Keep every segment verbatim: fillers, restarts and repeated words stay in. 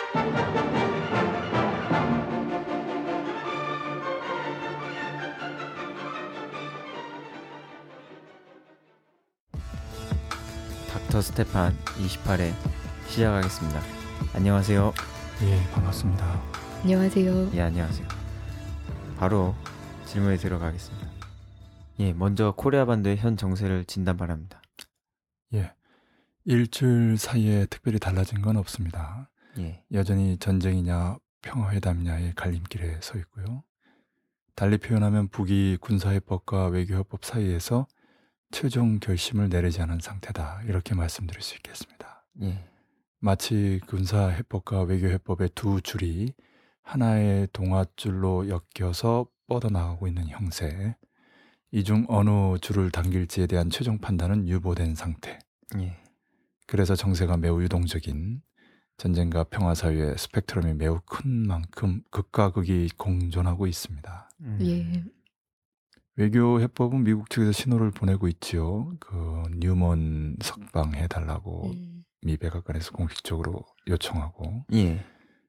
닥터 스테판 이십팔 회 시작하겠습니다. 안녕하세요. 예, 반갑습니다. 안녕하세요. 예, 안녕하세요. 바로 질문에 들어가겠습니다. 예, 먼저 코리아 반도의 현 정세를 진단 바랍니다. 예, 일주일 사이에 특별히 달라진 건 없습니다. 예, 여전히 전쟁이냐 평화회담이냐의 갈림길에 서 있고요. 달리 표현하면 북이 군사해법과 외교해법 사이에서 최종 결심을 내리지 않은 상태다, 이렇게 말씀드릴 수 있겠습니다. 예, 마치 군사해법과 외교해법의 두 줄이 하나의 동아줄로 엮여서 뻗어나가고 있는 형세, 이 중 어느 줄을 당길지에 대한 최종 판단은 유보된 상태. 예, 그래서 정세가 매우 유동적인 전쟁과 평화 사이의 스펙트럼이 매우 큰 만큼 극과 극이 공존하고 있습니다. 음, 예. 외교 해법은 미국 측에서 신호를 보내고 있지요. 그 뉴먼 석방해달라고 음. 미 백악관에서 공식적으로 요청하고, 예,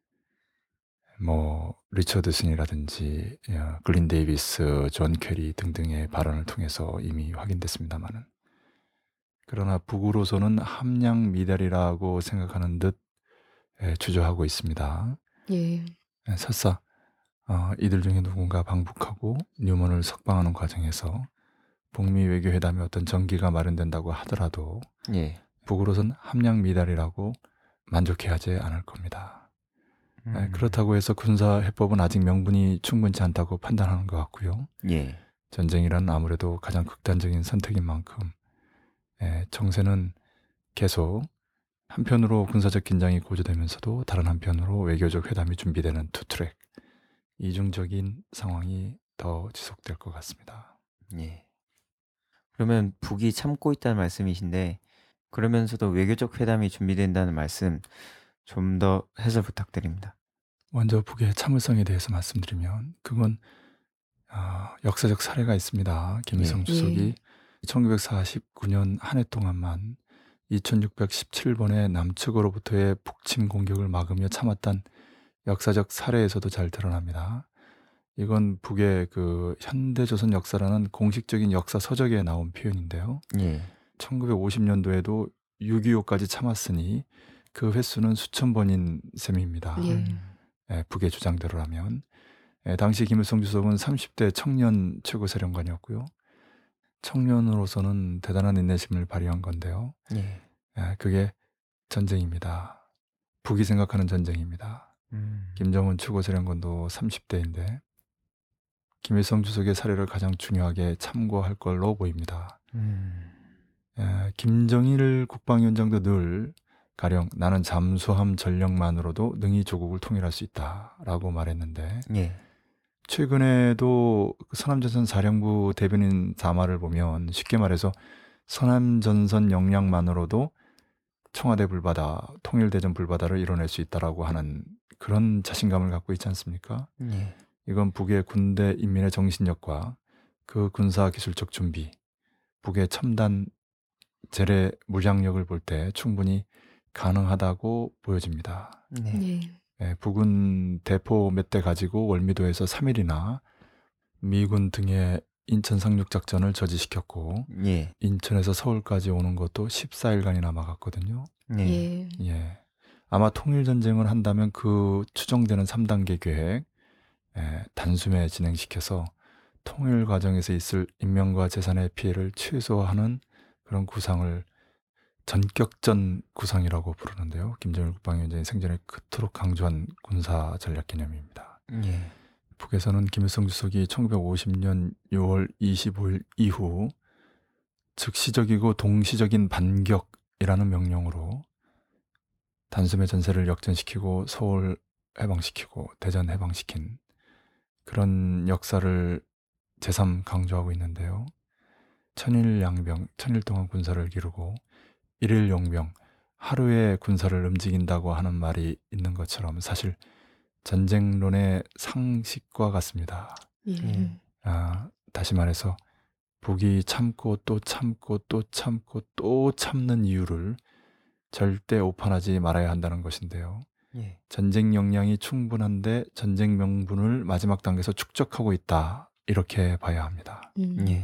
뭐 리처드슨이라든지 어, 글린 데이비스, 존 캐리 등등의 발언을 통해서 이미 확인됐습니다만은, 그러나 북으로서는 함량 미달이라고 생각하는 듯 예, 주저하고 있습니다. 예. 예, 설사 어, 이들 중에 누군가 방북하고 뉴먼을 석방하는 과정에서 북미 외교회담의 어떤 전기가 마련된다고 하더라도 예, 북으로선 함량 미달이라고 만족해하지 않을 겁니다. 음, 예, 그렇다고 해서 군사해법은 아직 명분이 충분치 않다고 판단하는 것 같고요. 예, 전쟁이란 아무래도 가장 극단적인 선택인 만큼 예, 정세는 계속 한편으로 군사적 긴장이 고조되면서도 다른 한편으로 외교적 회담이 준비되는 투트랙, 이중적인 상황이 더 지속될 것 같습니다. 예. 그러면 북이 참고 있다는 말씀이신데, 그러면서도 외교적 회담이 준비된다는 말씀 좀 더 해설 부탁드립니다. 먼저 북의 참을성에 대해서 말씀드리면, 그건 어, 역사적 사례가 있습니다. 김일성 예. 주석이 천구백사십구 년 한 해 동안만 이천육백십칠 번의 남측으로부터의 북침 공격을 막으며 참았던 역사적 사례에서도 잘 드러납니다. 이건 북의 그 현대조선 역사라는 공식적인 역사 서적에 나온 표현인데요. 예, 천구백오십 년도에도 육이오까지 참았으니 그 횟수는 수천 번인 셈입니다. 예. 음, 예, 북의 주장대로라면. 예, 당시 김일성 주석은 삼십 대 청년 최고사령관이었고요. 청년으로서는 대단한 인내심을 발휘한 건데요. 예, 예, 그게 전쟁입니다. 북이 생각하는 전쟁입니다. 음, 김정은 최고사령관도 삼십 대인데 김일성 주석의 사례를 가장 중요하게 참고할 걸로 보입니다. 음, 에, 김정일 국방위원장도 늘 가령 나는 잠수함 전력만으로도 능히 조국을 통일할 수 있다라고 말했는데, 예, 최근에도 서남전선 사령부 대변인 담화를 보면 쉽게 말해서 서남전선 역량만으로도 청와대 불바다, 통일대전 불바다를 이뤄낼 수 있다라고 하는 그런 자신감을 갖고 있지 않습니까? 예, 이건 북의 군대 인민의 정신력과 그 군사기술적 준비, 북의 첨단 재래 물량력을 볼 때 충분히 가능하다고 보여집니다. 네, 예. 예, 북은 대포 몇 대 가지고 월미도에서 삼 일이나 미군 등의 인천 상륙작전을 저지시켰고, 예, 인천에서 서울까지 오는 것도 십사 일간이나 막았거든요. 예, 예. 예, 아마 통일전쟁을 한다면 그 추정되는 삼 단계 계획 예, 단숨에 진행시켜서 통일 과정에서 있을 인명과 재산의 피해를 최소화하는 그런 구상을 전격전 구상이라고 부르는데요. 김정일 국방위원장이 생전에 그토록 강조한 군사 전략 개념입니다. 예, 북에서는 김일성 주석이 천구백오십 년 유월 이십오일 이후 즉시적이고 동시적인 반격이라는 명령으로 단숨에 전세를 역전시키고 서울 해방시키고 대전 해방시킨 그런 역사를 제삼 강조하고 있는데요. 천일 양병, 천일 동안 군사를 기르고 일일 용병, 하루에 군사를 움직인다고 하는 말이 있는 것처럼 사실 전쟁론의 상식과 같습니다. 예. 음. 아, 다시 말해서 북이 참고 또 참고 또 참고 또 참는 이유를 절대 오판하지 말아야 한다는 것인데요. 예. 전쟁 역량이 충분한데 전쟁 명분을 마지막 단계에서 축적하고 있다. 이렇게 봐야 합니다. 음. 예.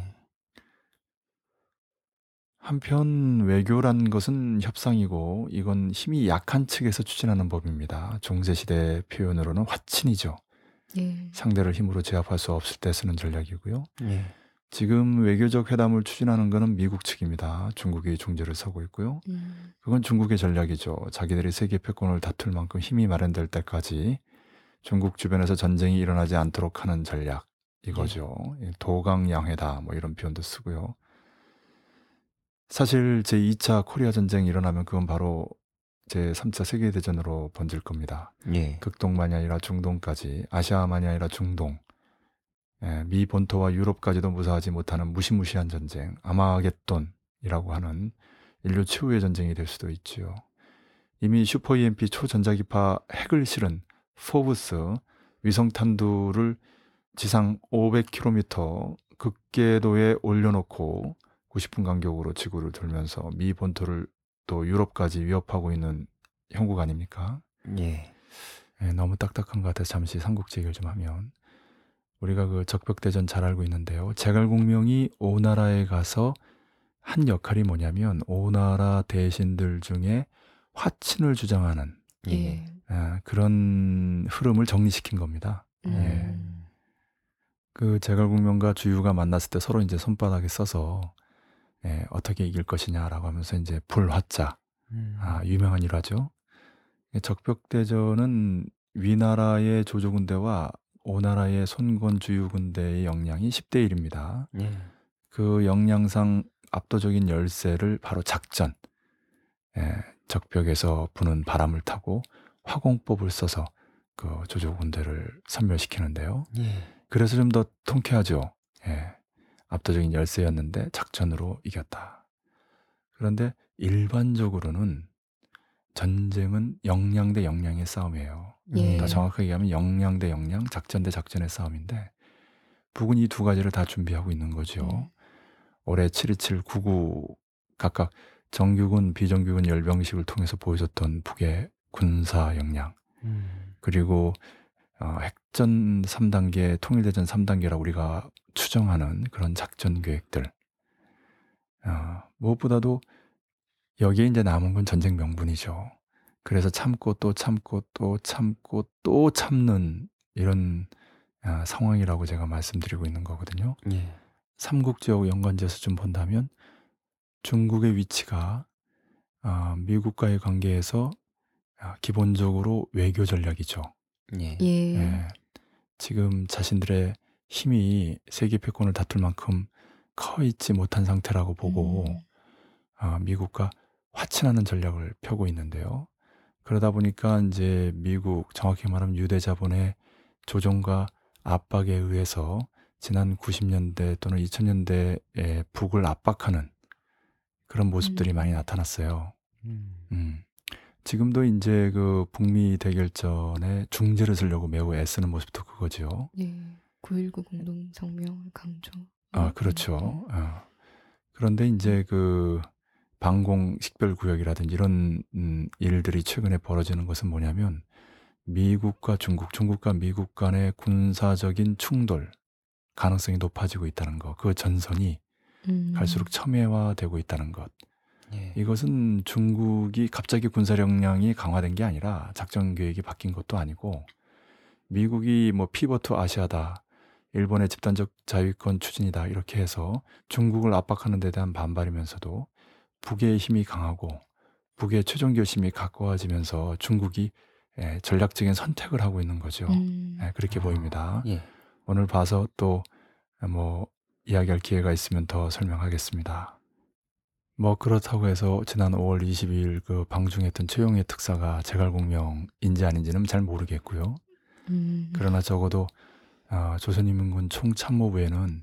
한편 외교란 것은 협상이고 이건 힘이 약한 측에서 추진하는 법입니다. 중세시대 표현으로는 화친이죠. 예. 상대를 힘으로 제압할 수 없을 때 쓰는 전략이고요. 예. 지금 외교적 회담을 추진하는 것은 미국 측입니다. 중국이 중재를 서고 있고요. 음. 그건 중국의 전략이죠. 자기들이 세계 패권을 다툴 만큼 힘이 마련될 때까지 중국 주변에서 전쟁이 일어나지 않도록 하는 전략 이거죠. 예, 도강양해다 뭐 이런 표현도 쓰고요. 사실 제이 차 코리아 전쟁이 일어나면 그건 바로 제삼 차 세계대전으로 번질 겁니다. 예. 극동만이 아니라 중동까지, 아시아만이 아니라 중동, 예, 미 본토와 유럽까지도 무사하지 못하는 무시무시한 전쟁, 아마겟돈이라고 하는 인류 최후의 전쟁이 될 수도 있지요. 이미 슈퍼 이엠피 초전자기파 핵을 실은 포브스 위성탄두를 지상 오백 킬로미터 극궤도에 올려놓고 구십 분 간격으로 지구를 돌면서 미 본토를 또 유럽까지 위협하고 있는 형국 아닙니까? 예. 예, 너무 딱딱한 것 같아서 잠시 삼국지 얘기를 좀 하면, 우리가 그 적벽대전 잘 알고 있는데요. 제갈공명이 오나라에 가서 한 역할이 뭐냐면 오나라 대신들 중에 화친을 주장하는 예. 예. 아, 그런 흐름을 정리시킨 겁니다. 예. 음. 그 제갈공명과 주유가 만났을 때 서로 이제 손바닥에 써서 예, 어떻게 이길 것이냐라고 하면서 이제 불화자, 음. 아, 유명한 일화죠. 적벽대전은 위나라의 조조군대와 오나라의 손권주유군대의 역량이 십 대 일입니다. 예. 그 역량상 압도적인 열세를 바로 작전, 예, 적벽에서 부는 바람을 타고 화공법을 써서 그 조조군대를 섬멸시키는데요. 예. 그래서 좀 더 통쾌하죠. 예, 압도적인 열세였는데 작전으로 이겼다. 그런데 일반적으로는 전쟁은 역량 대 역량의 싸움이에요. 예. 더 정확하게 얘기하면 역량 대 역량, 작전 대 작전의 싸움인데 북은 이 두 가지를 다 준비하고 있는 거죠. 음. 올해 칠이칠, 구구 각각 정규군, 비정규군 열병식을 통해서 보여줬던 북의 군사 역량, 음. 그리고 어, 핵전 삼 단계, 통일대전 삼 단계라고 우리가 추정하는 그런 작전 계획들, 어, 무엇보다도 여기에 이제 남은 건 전쟁 명분이죠. 그래서 참고 또 참고 또 참고 또 참는 이런 아, 상황이라고 제가 말씀드리고 있는 거거든요. 예. 삼국지하고 연관지어서 좀 본다면 중국의 위치가 아, 미국과의 관계에서 아, 기본적으로 외교 전략이죠. 예. 예. 예, 지금 자신들의 힘이 세계 패권을 다툴 만큼 커 있지 못한 상태라고 보고 음. 아, 미국과 화친하는 전략을 펴고 있는데요. 그러다 보니까 이제 미국, 정확히 말하면 유대자본의 조종과 압박에 의해서 지난 구십 년대 또는 이천 년대에 북을 압박하는 그런 모습들이 음. 많이 나타났어요. 음. 음. 지금도 이제 그 북미 대결전에 중재를 쓰려고 매우 애쓰는 모습도 그거죠. 예. 구일구 공동성명 강조. 아, 음. 그렇죠. 어. 그런데 이제 그 방공 식별구역이라든지 이런 음, 일들이 최근에 벌어지는 것은 뭐냐면 미국과 중국, 중국과 미국 간의 군사적인 충돌 가능성이 높아지고 있다는 것, 그 전선이 음. 갈수록 첨예화되고 있다는 것. 예. 이것은 중국이 갑자기 군사 역량이 강화된 게 아니라 작전 계획이 바뀐 것도 아니고 미국이 뭐 피벗 투 아시아다, 일본의 집단적 자위권 추진이다 이렇게 해서 중국을 압박하는 데 대한 반발이면서도 북의 힘이 강하고 북의 최종 결심이 가까워지면서 중국이 예, 전략적인 선택을 하고 있는 거죠. 음. 예, 그렇게 아, 보입니다. 예. 오늘 봐서 또 뭐 이야기할 기회가 있으면 더 설명하겠습니다. 뭐 그렇다고 해서 지난 오월 이십이일 그 방중했던 최용의 특사가 제갈공명인지 아닌지는 잘 모르겠고요. 음. 그러나 적어도 아, 조선인민군 총참모부에는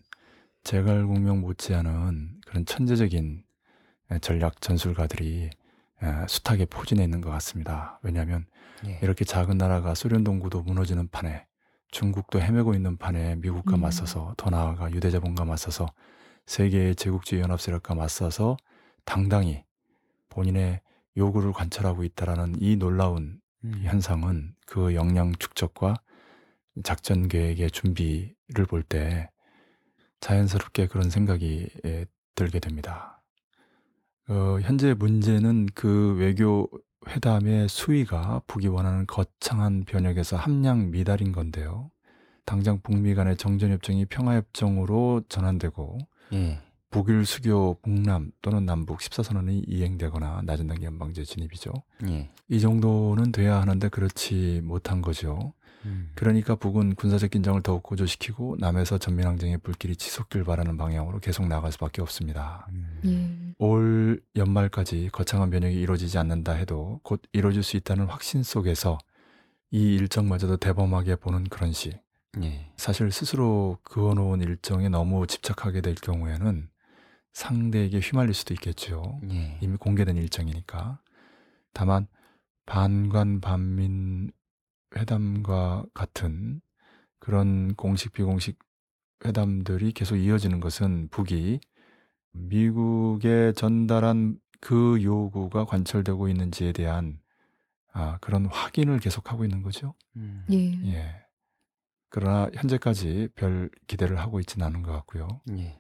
제갈공명 못지않은 그런 천재적인 에, 전략 전술가들이 에, 숱하게 포진해 있는 것 같습니다. 왜냐하면 예. 이렇게 작은 나라가 소련 동구도 무너지는 판에, 중국도 헤매고 있는 판에 미국과 음. 맞서서, 더 나아가 유대자본과 맞서서, 세계의 제국주의 연합세력과 맞서서 당당히 본인의 요구를 관철하고 있다라는 이 놀라운 음. 이 현상은 그 역량 축적과 작전 계획의 준비를 볼 때 자연스럽게 그런 생각이 예, 들게 됩니다. 어, 현재 문제는 그 외교 회담의 수위가 북이 원하는 거창한 변혁에서 함량 미달인 건데요. 당장 북미 간의 정전협정이 평화협정으로 전환되고 예. 북일 수교 북남 또는 남북 십사 선언이 이행되거나 낮은 단계 연방제 진입이죠. 예. 이 정도는 돼야 하는데 그렇지 못한 거죠. 음. 그러니까 북은 군사적 긴장을 더욱 고조시키고 남에서 전면항쟁의 불길이 지속될 바라는 방향으로 계속 나갈 수밖에 없습니다. 음. 예. 올 연말까지 거창한 변혁이 이루어지지 않는다 해도 곧 이루어질 수 있다는 확신 속에서 이 일정마저도 대범하게 보는 그런 시. 예. 사실 스스로 그어놓은 일정에 너무 집착하게 될 경우에는 상대에게 휘말릴 수도 있겠죠. 예. 이미 공개된 일정이니까. 다만 반관 반민 회담과 같은 그런 공식 비공식 회담들이 계속 이어지는 것은 북이 미국에 전달한 그 요구가 관철되고 있는지에 대한 아, 그런 확인을 계속하고 있는 거죠. 음. 예. 예. 그러나 현재까지 별 기대를 하고 있지는 않은 것 같고요. 예.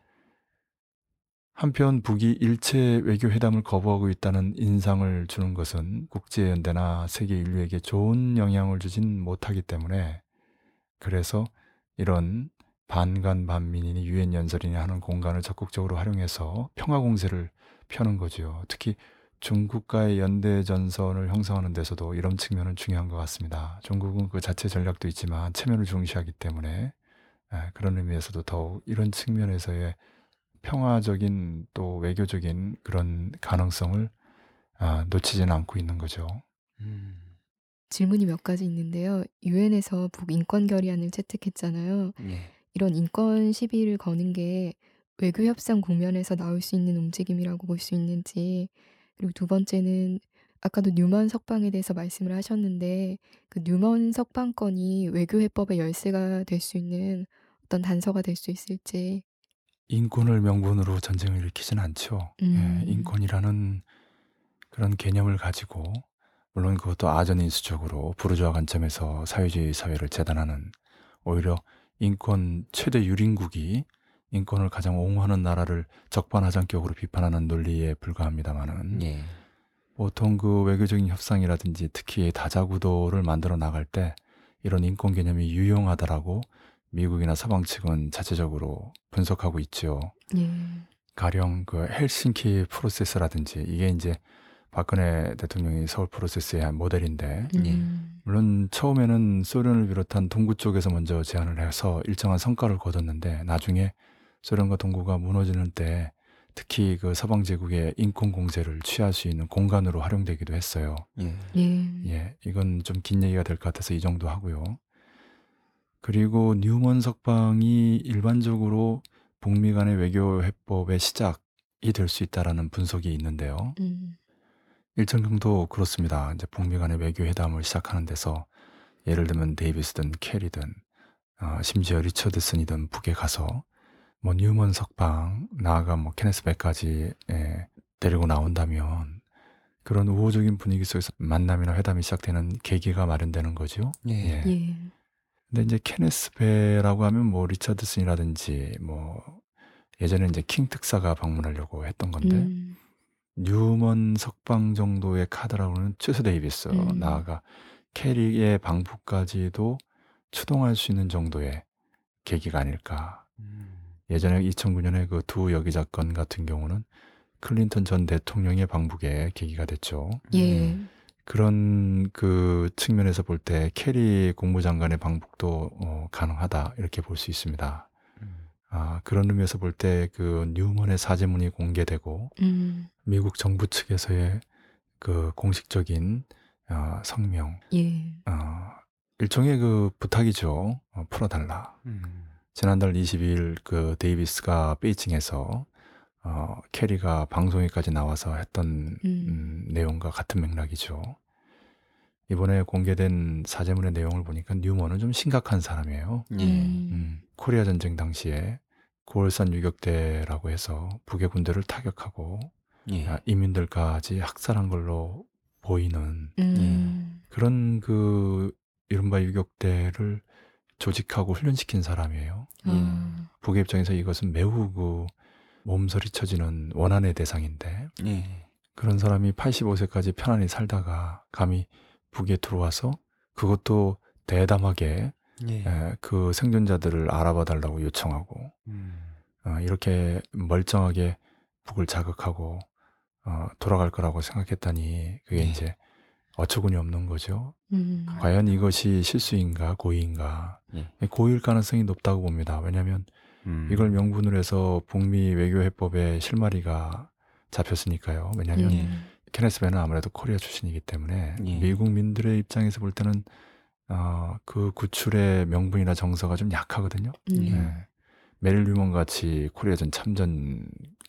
한편 북이 일체 외교 회담을 거부하고 있다는 인상을 주는 것은 국제연대나 세계 인류에게 좋은 영향을 주진 못하기 때문에 그래서 이런 반간 반민이니 유엔 연설이니 하는 공간을 적극적으로 활용해서 평화 공세를 펴는 거죠. 특히 중국과의 연대 전선을 형성하는 데서도 이런 측면은 중요한 것 같습니다. 중국은 그 자체 전략도 있지만 체면을 중시하기 때문에 예, 그런 의미에서도 더욱 이런 측면에서의 평화적인 또 외교적인 그런 가능성을 아, 놓치지는 않고 있는 거죠. 음. 질문이 몇 가지 있는데요. 유엔에서 북 인권 결의안을 채택했잖아요. 예. 이런 인권 시비를 거는 게 외교 협상 국면에서 나올 수 있는 움직임이라고 볼 수 있는지, 그리고 두 번째는 아까도 뉴먼 석방에 대해서 말씀을 하셨는데 그 뉴먼 석방건이 외교 해법의 열쇠가 될 수 있는 어떤 단서가 될 수 있을지. 인권을 명분으로 전쟁을 일으키진 않죠. 예, 음. 인권이라는 그런 개념을 가지고 물론 그것도 아전인수적으로 부르주아 관점에서 사회주의 사회를 재단하는 오히려 인권 최대 유린국이 인권을 가장 옹호하는 나라를 적반하장격으로 비판하는 논리에 불과합니다만은 예. 보통 그 외교적인 협상이라든지 특히 다자구도를 만들어 나갈 때 이런 인권 개념이 유용하다라고 미국이나 서방 측은 자체적으로 분석하고 있죠. 예. 가령 그 헬싱키 프로세스라든지 이게 이제 박근혜 대통령이 서울 프로세스의 한 모델인데 음. 물론 처음에는 소련을 비롯한 동구 쪽에서 먼저 제안을 해서 일정한 성과를 거뒀는데 나중에 소련과 동구가 무너지는 때 특히 그 서방 제국의 인권 공세를 취할 수 있는 공간으로 활용되기도 했어요. 예. 예. 예, 이건 좀 긴 얘기가 될 것 같아서 이 정도 하고요. 그리고 뉴먼 석방이 일반적으로 북미 간의 외교 해법의 시작이 될 수 있다라는 분석이 있는데요. 음. 일정 정도 그렇습니다. 이제 북미 간의 외교 회담을 시작하는 데서 예를 들면 데이비스든 캐리든 어, 심지어 리처드슨이든 북에 가서 뭐 뉴먼 석방 나아가 뭐 케네스 백까지 예, 데리고 나온다면 그런 우호적인 분위기 속에서 만남이나 회담이 시작되는 계기가 마련되는 거죠. 예. 예. 근데 이제 케네스 베라고 하면 뭐 리처드슨이라든지 뭐 예전에 이제 킹 특사가 방문하려고 했던 건데 음. 뉴먼 석방 정도의 카드라고는 최소 데이비스 음. 나아가 캐리의 방북까지도 추동할 수 있는 정도의 계기가 아닐까. 음. 예전에 이천구 년에 그 두 여기자 건 같은 경우는 클린턴 전 대통령의 방북의 계기가 됐죠. 예. 그런 그 측면에서 볼 때 캐리 국무장관의 방북도 어, 가능하다 이렇게 볼 수 있습니다. 음. 아, 그런 의미에서 볼 때 그 뉴먼의 사제문이 공개되고 음. 미국 정부 측에서의 그 공식적인 어, 성명, 예. 어, 일종의 그 부탁이죠. 어, 풀어달라. 음. 지난달 이십이 일 그 데이비스가 베이징에서 어, 캐리가 방송에까지 나와서 했던 음. 음, 내용과 같은 맥락이죠. 이번에 공개된 사제문의 내용을 보니까 뉴먼은 좀 심각한 사람이에요. 예. 음. 음, 코리아 전쟁 당시에 구월산 유격대라고 해서 북의 군대를 타격하고 예. 아, 이민들까지 학살한 걸로 보이는 음. 그런 그 이른바 유격대를 조직하고 훈련시킨 사람이에요. 예. 아. 북의 입장에서 이것은 매우 그 몸서리 쳐지는 원한의 대상인데 예. 그런 사람이 팔십오 세까지 편안히 살다가 감히 북에 들어와서 그것도 대담하게 예. 에, 그 생존자들을 알아봐 달라고 요청하고 음. 어, 이렇게 멀쩡하게 북을 자극하고 어, 돌아갈 거라고 생각했다니 그게 예. 이제 어처구니 없는 거죠. 음. 과연 이것이 실수인가 고의인가? 예. 고의일 가능성이 높다고 봅니다. 왜냐하면 음. 이걸 명분으로 해서 북미 외교해법에 실마리가 잡혔으니까요. 왜냐하면 예. 음. 케네스 베는 아무래도 코리아 출신이기 때문에 예. 미국민들의 입장에서 볼 때는 어, 그 구출의 명분이나 정서가 좀 약하거든요. 음. 예. 메릴 류먼 같이 코리아전 참전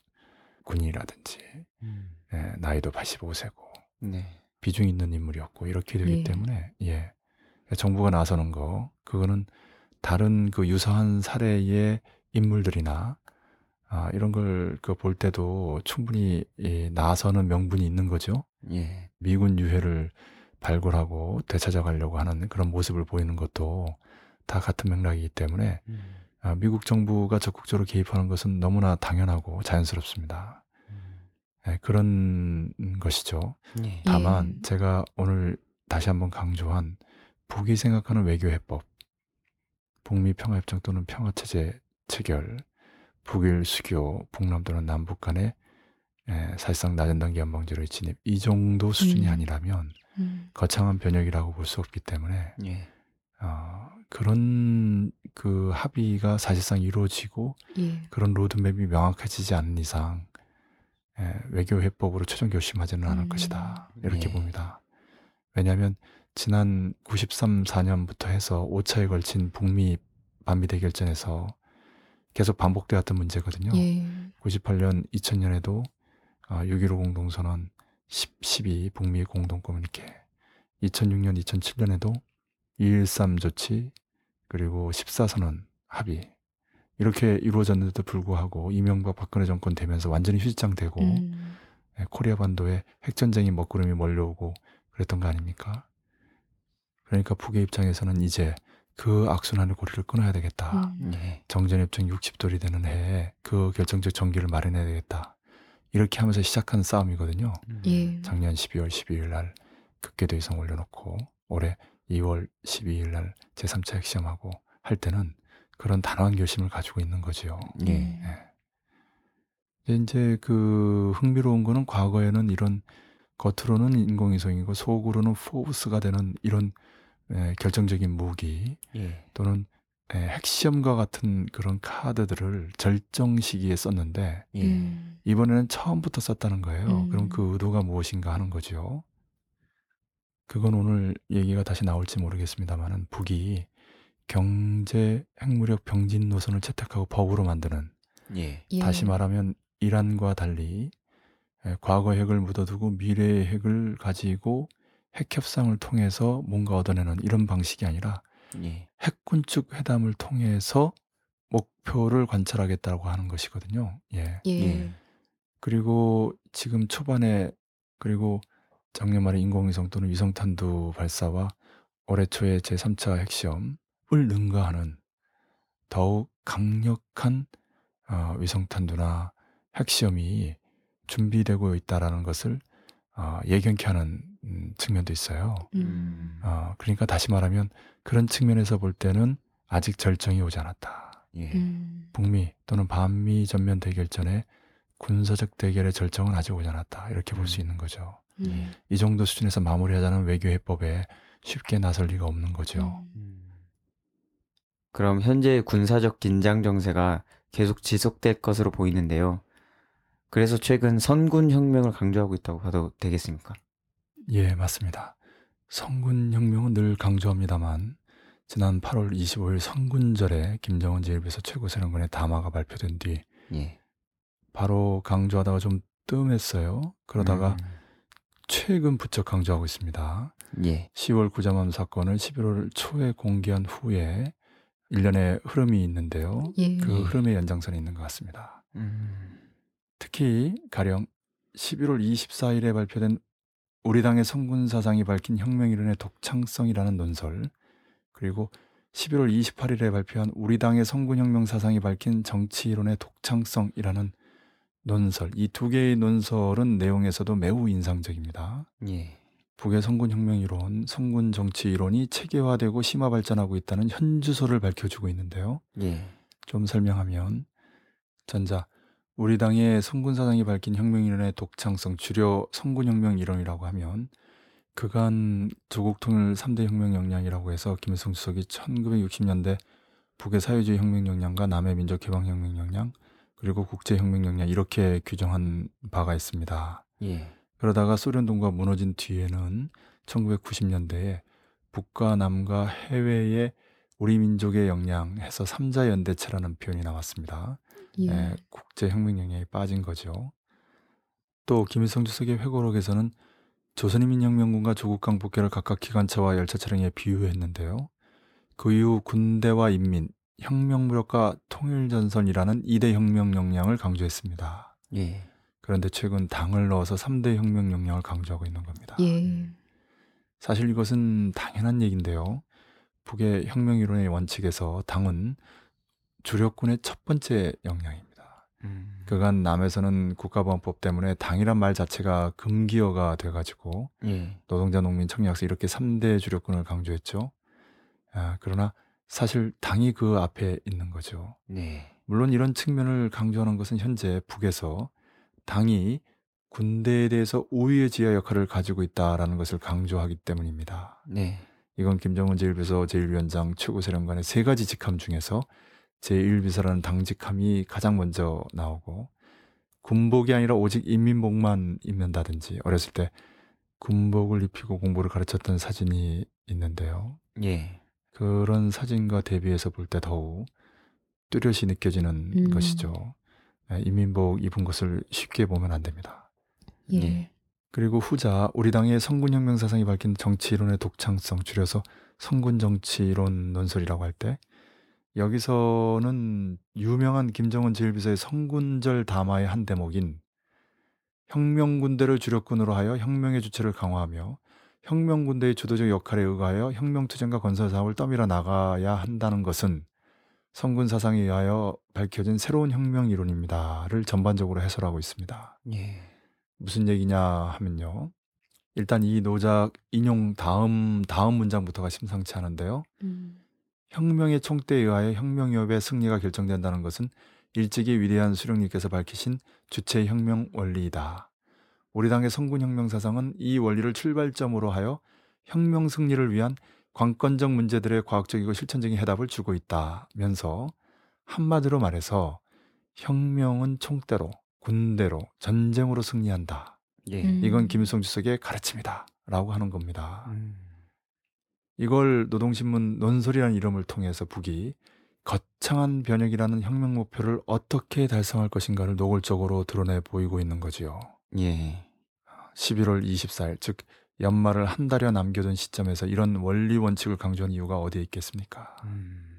군이라든지 음. 예, 나이도 팔십오 세고 네. 비중 있는 인물이었고 이렇게 되기 예. 때문에 예. 정부가 나서는 거 그거는 다른 그 유사한 사례의 인물들이나 아, 이런 걸 그 볼 때도 충분히 이 나서는 명분이 있는 거죠. 예. 미군 유해를 발굴하고 되찾아가려고 하는 그런 모습을 보이는 것도 다 같은 맥락이기 때문에 음. 아, 미국 정부가 적극적으로 개입하는 것은 너무나 당연하고 자연스럽습니다. 음. 예, 그런 것이죠. 예. 다만 예. 제가 오늘 다시 한번 강조한 북이 생각하는 외교해법, 북미 평화협정 또는 평화체제 체결, 북일 수교, 북남 또는 남북 간의 에, 사실상 낮은 단계 연방제로의 진입 이 정도 수준이 음. 아니라면 음. 거창한 변혁이라고 볼 수 없기 때문에 예. 어, 그런 그 합의가 사실상 이루어지고 예. 그런 로드맵이 명확해지지 않는 이상 에, 외교해법으로 최종 결심하지는 않을 음. 것이다 이렇게 예. 봅니다. 왜냐하면 지난 구십삼, 사 년부터 해서 오 차에 걸친 북미 반미 대결전에서 계속 반복되었던 문제거든요. 예. 구십팔 년, 이천 년에도 육점일오 공동선언, 십, 십이 북미 공동 커뮤니케, 이천육 년, 이천칠 년에도 이일삼 조치, 그리고 십사 선언 합의 이렇게 이루어졌는데도 불구하고 이명박 박근혜 정권 되면서 완전히 휴지장되고 음. 코리아 반도에 핵전쟁이 먹구름이 몰려오고 그랬던 거 아닙니까? 그러니까 북의 입장에서는 이제 그 악순환의 고리를 끊어야 되겠다. 음. 예. 정전협정 육십 돌이 되는 해에 그 결정적 전기를 마련해야 되겠다. 이렇게 하면서 시작한 싸움이거든요. 예. 작년 십이월 십이일 날 극계도 이상 올려놓고 올해 이월 십이일 날 제삼 차 핵시험하고 할 때는 그런 단호한 결심을 가지고 있는 거지요. 예. 예. 이제 그 흥미로운 거는 과거에는 이런 겉으로는 인공위성이고 속으로는 포스가 되는 이런 에, 결정적인 무기 예. 또는 에, 핵시험과 같은 그런 카드들을 절정 시기에 썼는데 예. 음. 이번에는 처음부터 썼다는 거예요. 음. 그럼 그 의도가 무엇인가 하는 거죠. 그건 오늘 얘기가 다시 나올지 모르겠습니다만은 북이 경제 핵무력 병진 노선을 채택하고 법으로 만드는 예. 예. 다시 말하면 이란과 달리 에, 과거 핵을 묻어두고 미래의 핵을 가지고 핵 협상을 통해서 뭔가 얻어내는 이런 방식이 아니라 예. 핵군축 회담을 통해서 목표를 관찰하겠다고 하는 것이거든요. 예. 예. 예. 그리고 지금 초반에 그리고 작년 말에 인공위성 또는 위성탄두 발사와 올해 초에 제삼 차 핵시험을 능가하는 더욱 강력한 어, 위성탄두나 핵시험이 준비되고 있다라는 것을 어, 예견케 하는 음, 측면도 있어요. 음. 어, 그러니까 다시 말하면 그런 측면에서 볼 때는 아직 절정이 오지 않았다. 예. 음. 북미 또는 반미 전면 대결 전에 군사적 대결의 절정은 아직 오지 않았다. 이렇게 볼 수 음. 있는 거죠. 음. 이 정도 수준에서 마무리하자는 외교해법에 쉽게 나설 리가 없는 거죠. 음. 음. 그럼 현재 군사적 긴장 정세가 계속 지속될 것으로 보이는데요. 그래서 최근 선군 혁명을 강조하고 있다고 봐도 되겠습니까? 예, 맞습니다. 선군혁명은 늘 강조합니다만 지난 팔월 이십오일 선군절에 김정은 제일비서 최고사령관의 담화가 발표된 뒤 예. 바로 강조하다가 좀 뜸했어요. 그러다가 음. 최근 부쩍 강조하고 있습니다. 예. 시월 구자맘 사건을 십일월 초에 공개한 후에 일련의 흐름이 있는데요. 예. 그 예. 흐름의 연장선에 있는 것 같습니다. 음. 특히 가령 십일월 이십사일에 발표된 우리 당의 성군 사상이 밝힌 혁명 이론의 독창성이라는 논설, 그리고 십일월 이십팔일에 발표한 우리 당의 성군혁명 사상이 밝힌 정치 이론의 독창성이라는 논설, 이 두 개의 논설은 내용에서도 매우 인상적입니다. 예. 북의 성군혁명 이론, 성군 정치 이론이 체계화되고 심화 발전하고 있다는 현주소를 밝혀주고 있는데요. 예. 좀 설명하면, 전자, 우리 당의 성군 사상이 밝힌 혁명 이론의 독창성, 줄여 성군혁명 이론이라고 하면 그간 조국 통일 삼 대 혁명 역량이라고 해서 김일성 주석이 천구백육십 년대 북의 사회주의 혁명 역량과 남의 민족 해방 혁명 역량, 그리고 국제 혁명 역량 이렇게 규정한 바가 있습니다. 예. 그러다가 소련 동구가 무너진 뒤에는 천구백구십 년대에 북과 남과 해외의 우리 민족의 역량 해서 삼자 연대체라는 표현이 나왔습니다. 예. 예, 국제 혁명 역량이 빠진 거죠. 또 김일성 주석의 회고록에서는 조선인민혁명군과 조국 강복회를 각각 기관차와 열차 차량에 비유했는데요. 그 이후 군대와 인민, 혁명 무력과 통일전선이라는 이 대 혁명 역량을 강조했습니다. 예. 그런데 최근 당을 넣어서 삼 대 혁명 역량을 강조하고 있는 겁니다. 예. 사실 이것은 당연한 얘기인데요. 북의 혁명 이론의 원칙에서 당은 주력군의 첫 번째 역량입니다. 음. 그간 남에서는 국가보안법 때문에 당이란 말 자체가 금기어가 돼가지고 예. 노동자, 농민, 청년학생 이렇게 삼 대 주력군을 강조했죠. 아, 그러나 사실 당이 그 앞에 있는 거죠. 네. 물론 이런 측면을 강조하는 것은 현재 북에서 당이 군대에 대해서 우위의 지하 역할을 가지고 있다라는 것을 강조하기 때문입니다. 네. 이건 김정은 제일 비서, 제일 위원장, 최고사령관의 세 가지 직함 중에서 제일 비서라는 당직함이 가장 먼저 나오고, 군복이 아니라 오직 인민복만 입는다든지 어렸을 때 군복을 입히고 공부를 가르쳤던 사진이 있는데요. 예. 그런 사진과 대비해서 볼 때 더욱 뚜렷이 느껴지는 음. 것이죠. 예, 인민복 입은 것을 쉽게 보면 안 됩니다. 예. 예. 그리고 후자 우리 당의 성군혁명 사상이 밝힌 정치이론의 독창성, 줄여서 성군정치이론 논설이라고 할 때, 여기서는 유명한 김정은 제일 비서의 성군절 담화의 한 대목인 혁명군대를 주력군으로 하여 혁명의 주체를 강화하며 혁명군대의 주도적 역할에 의하여 혁명투쟁과 건설사업을 떠밀어 나가야 한다는 것은 성군 사상에 의하여 밝혀진 새로운 혁명 이론입니다를 전반적으로 해설하고 있습니다. 예. 무슨 얘기냐 하면요. 일단 이 노작 인용 다음 다음 문장부터가 심상치 않은데요. 음. 혁명의 총대에 의하여 혁명협의 승리가 결정된다는 것은 일찍이 위대한 수령님께서 밝히신 주체 혁명 원리이다. 우리 당의 성군혁명 사상은 이 원리를 출발점으로 하여 혁명 승리를 위한 관건적 문제들의 과학적이고 실천적인 해답을 주고 있다면서, 한마디로 말해서 혁명은 총대로, 군대로, 전쟁으로 승리한다. 예. 음. 이건 김일성 주석의 가르침이다 라고 하는 겁니다. 음. 이걸 노동신문 논설이라는 이름을 통해서 북이 거창한 변혁이라는 혁명 목표를 어떻게 달성할 것인가를 노골적으로 드러내 보이고 있는 거지요. 예. 십일월 이십사일, 즉 연말을 한 달여 남겨둔 시점에서 이런 원리 원칙을 강조한 이유가 어디에 있겠습니까? 음.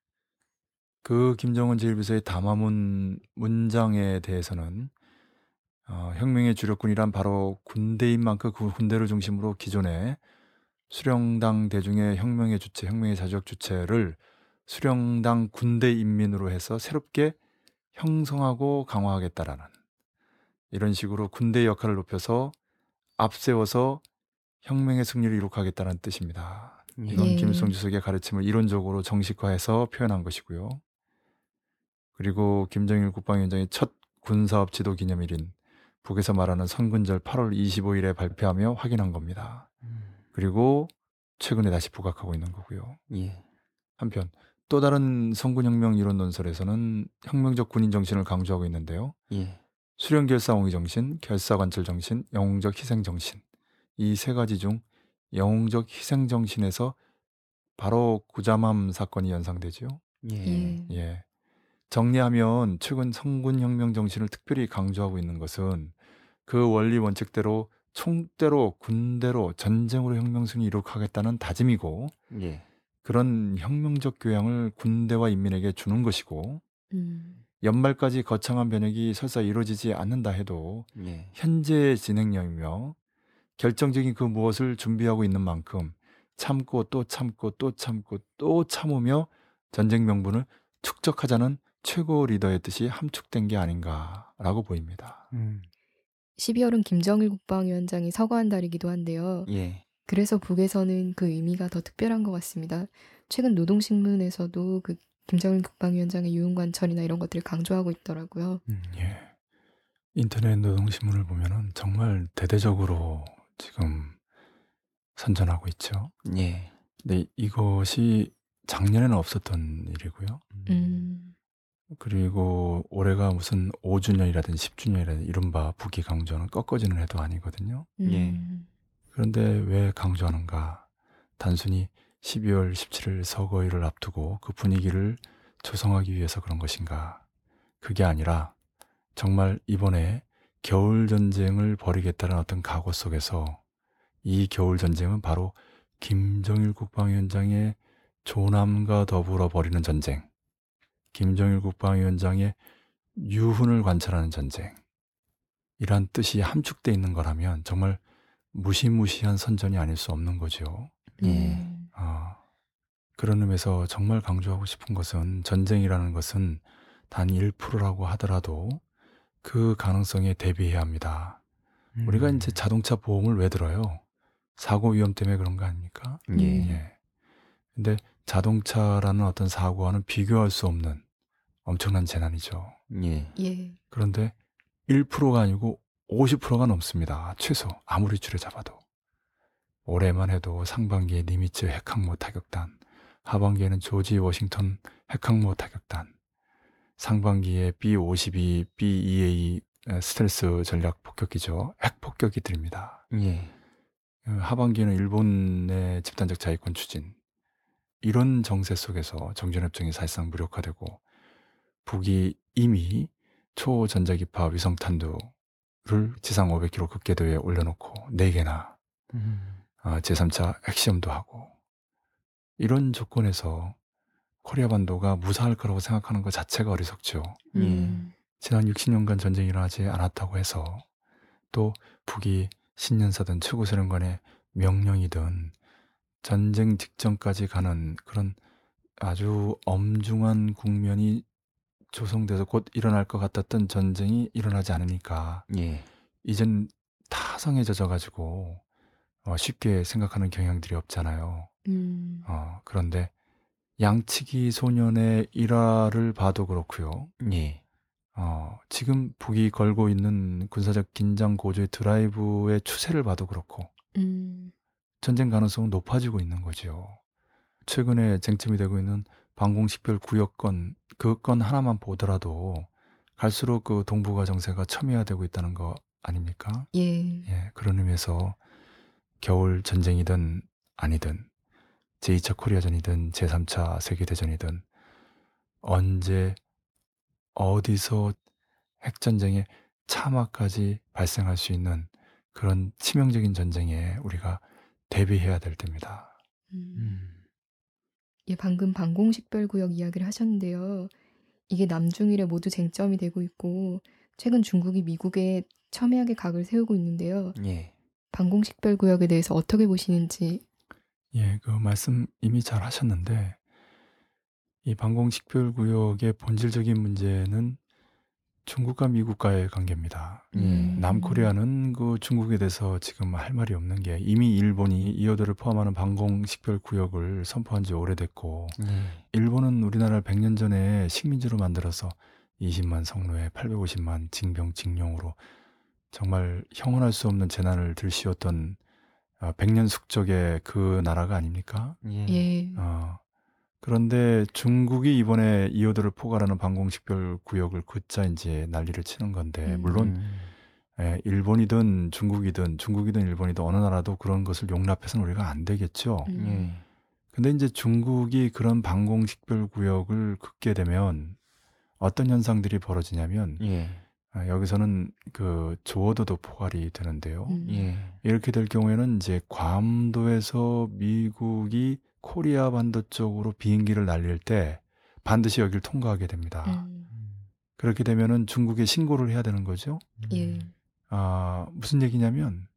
그 김정은 제일 비서의 담화문 문장에 대해서는 어, 혁명의 주력군이란 바로 군대인 만큼 그 군대를 중심으로 기존의 수령당 대중의 혁명의 주체, 혁명의 자주적 주체를 수령당 군대 인민으로 해서 새롭게 형성하고 강화하겠다라는, 이런 식으로 군대의 역할을 높여서 앞세워서 혁명의 승리를 이룩하겠다는 뜻입니다. 이건 예. 김일성 주석의 가르침을 이론적으로 정식화해서 표현한 것이고요. 그리고 김정일 국방위원장의 첫 군사업 지도 기념일인 북에서 말하는 선군절 팔월 이십오일에 발표하며 확인한 겁니다. 음. 그리고 최근에 다시 부각하고 있는 거고요. 예. 한편 또 다른 성군혁명 이론 논설에서는 혁명적 군인 정신을 강조하고 있는데요. 예. 수령결사옹의 정신, 결사관철 정신, 영웅적 희생 정신, 이 세 가지 중 영웅적 희생 정신에서 바로 구자맘 사건이 연상되죠. 예. 예. 예. 정리하면 최근 성군혁명 정신을 특별히 강조하고 있는 것은 그 원리 원칙대로 총대로, 군대로, 전쟁으로 혁명승리 이룩하겠다는 다짐이고, 예. 그런 혁명적 교양을 군대와 인민에게 주는 것이고, 음. 연말까지 거창한 변혁이 설사 이루어지지 않는다 해도 예. 현재 진행형이며 결정적인 그 무엇을 준비하고 있는 만큼 참고 또 참고 또 참고 또 참으며 전쟁 명분을 축적하자는 최고 리더의 뜻이 함축된 게 아닌가라고 보입니다. 음. 십이월은 김정일 국방위원장이 서거한 달이기도 한데요. 예. 그래서 북에서는 그 의미가 더 특별한 것 같습니다. 최근 노동신문에서도 그 김정일 국방위원장의 유흥관철이나 이런 것들을 강조하고 있더라고요. 음, 예. 인터넷 노동신문을 보면은 정말 대대적으로 지금 선전하고 있죠. 예. 근데 이것이 작년에는 없었던 일이고요. 음. 그리고 올해가 무슨 오 주년이라든지 십 주년이라든지 이른바 북이 강조하는 꺾어지는 해도 아니거든요. 예. 음. 그런데 왜 강조하는가? 단순히 십이월 십칠일 서거일을 앞두고 그 분위기를 조성하기 위해서 그런 것인가? 그게 아니라 정말 이번에 겨울 전쟁을 벌이겠다는 어떤 각오 속에서 이 겨울 전쟁은 바로 김정일 국방위원장의 조남과 더불어 벌이는 전쟁, 김정일 국방위원장의 유훈을 관찰하는 전쟁, 이란 뜻이 함축되어 있는 거라면 정말 무시무시한 선전이 아닐 수 없는 거죠. 예. 음. 아, 그런 의미에서 정말 강조하고 싶은 것은 전쟁이라는 것은 단 일 퍼센트라고 하더라도 그 가능성에 대비해야 합니다. 우리가 이제 자동차 보험을 왜 들어요? 사고 위험 때문에 그런 거 아닙니까? 예. 예. 근데 자동차라는 어떤 사고와는 비교할 수 없는 엄청난 재난이죠. 예. 예. 그런데 일 퍼센트가 아니고 오십 퍼센트가 넘습니다. 최소 아무리 줄여잡아도. 올해만 해도 상반기에 니미츠 핵항모 타격단, 하반기에는 조지 워싱턴 핵항모 타격단, 상반기에 비 오십이, 비 이에이 스텔스 전략 폭격기죠. 핵 폭격이 들립니다. 예. 하반기에는 일본의 집단적 자위권 추진. 이런 정세 속에서 정전협정이 사실상 무력화되고 북이 이미 초전자기파 위성탄두를 지상 오백 킬로미터 극궤도에 올려놓고 네 개나 음. 어, 제삼 차 핵시험도 하고 이런 조건에서 코리아 반도가 무사할 거라고 생각하는 것 자체가 어리석죠. 음. 지난 육십 년간 전쟁이 일어나지 않았다고 해서 또 북이 신년사든 최고사령관의 명령이든 전쟁 직전까지 가는 그런 아주 엄중한 국면이 조성돼서 곧 일어날 것 같았던 전쟁이 일어나지 않으니까 예. 이젠 타성에 젖어가지고 어, 쉽게 생각하는 경향들이 없잖아요. 음. 어, 그런데 양치기 소년의 일화를 봐도 그렇고요. 예. 어, 지금 북이 걸고 있는 군사적 긴장 고조의 드라이브의 추세를 봐도 그렇고 음. 전쟁 가능성은 높아지고 있는 거죠. 최근에 쟁점이 되고 있는 방공식별 구역권, 그 건 하나만 보더라도 갈수록 그 동북아 정세가 첨예화되고 있다는 거 아닙니까? 예. 예, 그런 의미에서 겨울 전쟁이든 아니든 제이 차 코리아전이든 제삼 차 세계대전이든 언제 어디서 핵전쟁의 참화까지 발생할 수 있는 그런 치명적인 전쟁에 우리가 대비해야 될 때입니다. 음. 음. 예, 방금 방공식별구역 이야기를 하셨는데요. 이게 남중일에 모두 쟁점이 되고 있고 최근 중국이 미국에 첨예하게 각을 세우고 있는데요. 예. 방공식별구역에 대해서 어떻게 보시는지. 예, 그 말씀 이미 잘 하셨는데 이 방공식별구역의 본질적인 문제는 중국과 미국과의 관계입니다. 음. 남코리아는 그 중국에 대해서 지금 할 말이 없는 게 이미 일본이 이어도를 포함하는 방공식별구역을 선포한 지 오래됐고 예. 일본은 우리나라를 백 년 전에 식민지로 만들어서 이십만 성노예, 팔백오십만 징병 징용으로 정말 형언할 수 없는 재난을 들씌웠던 어, 백 년 숙적의 그 나라가 아닙니까? 예. 예. 어, 그런데 중국이 이번에 이오도를 포괄하는 방공식별 구역을 긋자 이제 난리를 치는 건데 음. 물론 음. 예, 일본이든 중국이든 중국이든 일본이든 어느 나라도 그런 것을 용납해서는 우리가 안 되겠죠. 음. 예. 근데 이제 중국이 그런 방공식별 구역을 긋게 되면 어떤 현상들이 벌어지냐면 예. 아, 여기서는 그 조어도도 포괄이 되는데요. 음. 예. 이렇게 될 경우에는 이제 괌도에서 미국이 코리아 반도 쪽으로 비행기를 날릴 때 반드시 여기를 통과하게 됩니다. 음. 그렇게 되면은 중국에 신고를 해야 되는 거죠. 예. 아, 무슨 얘기냐면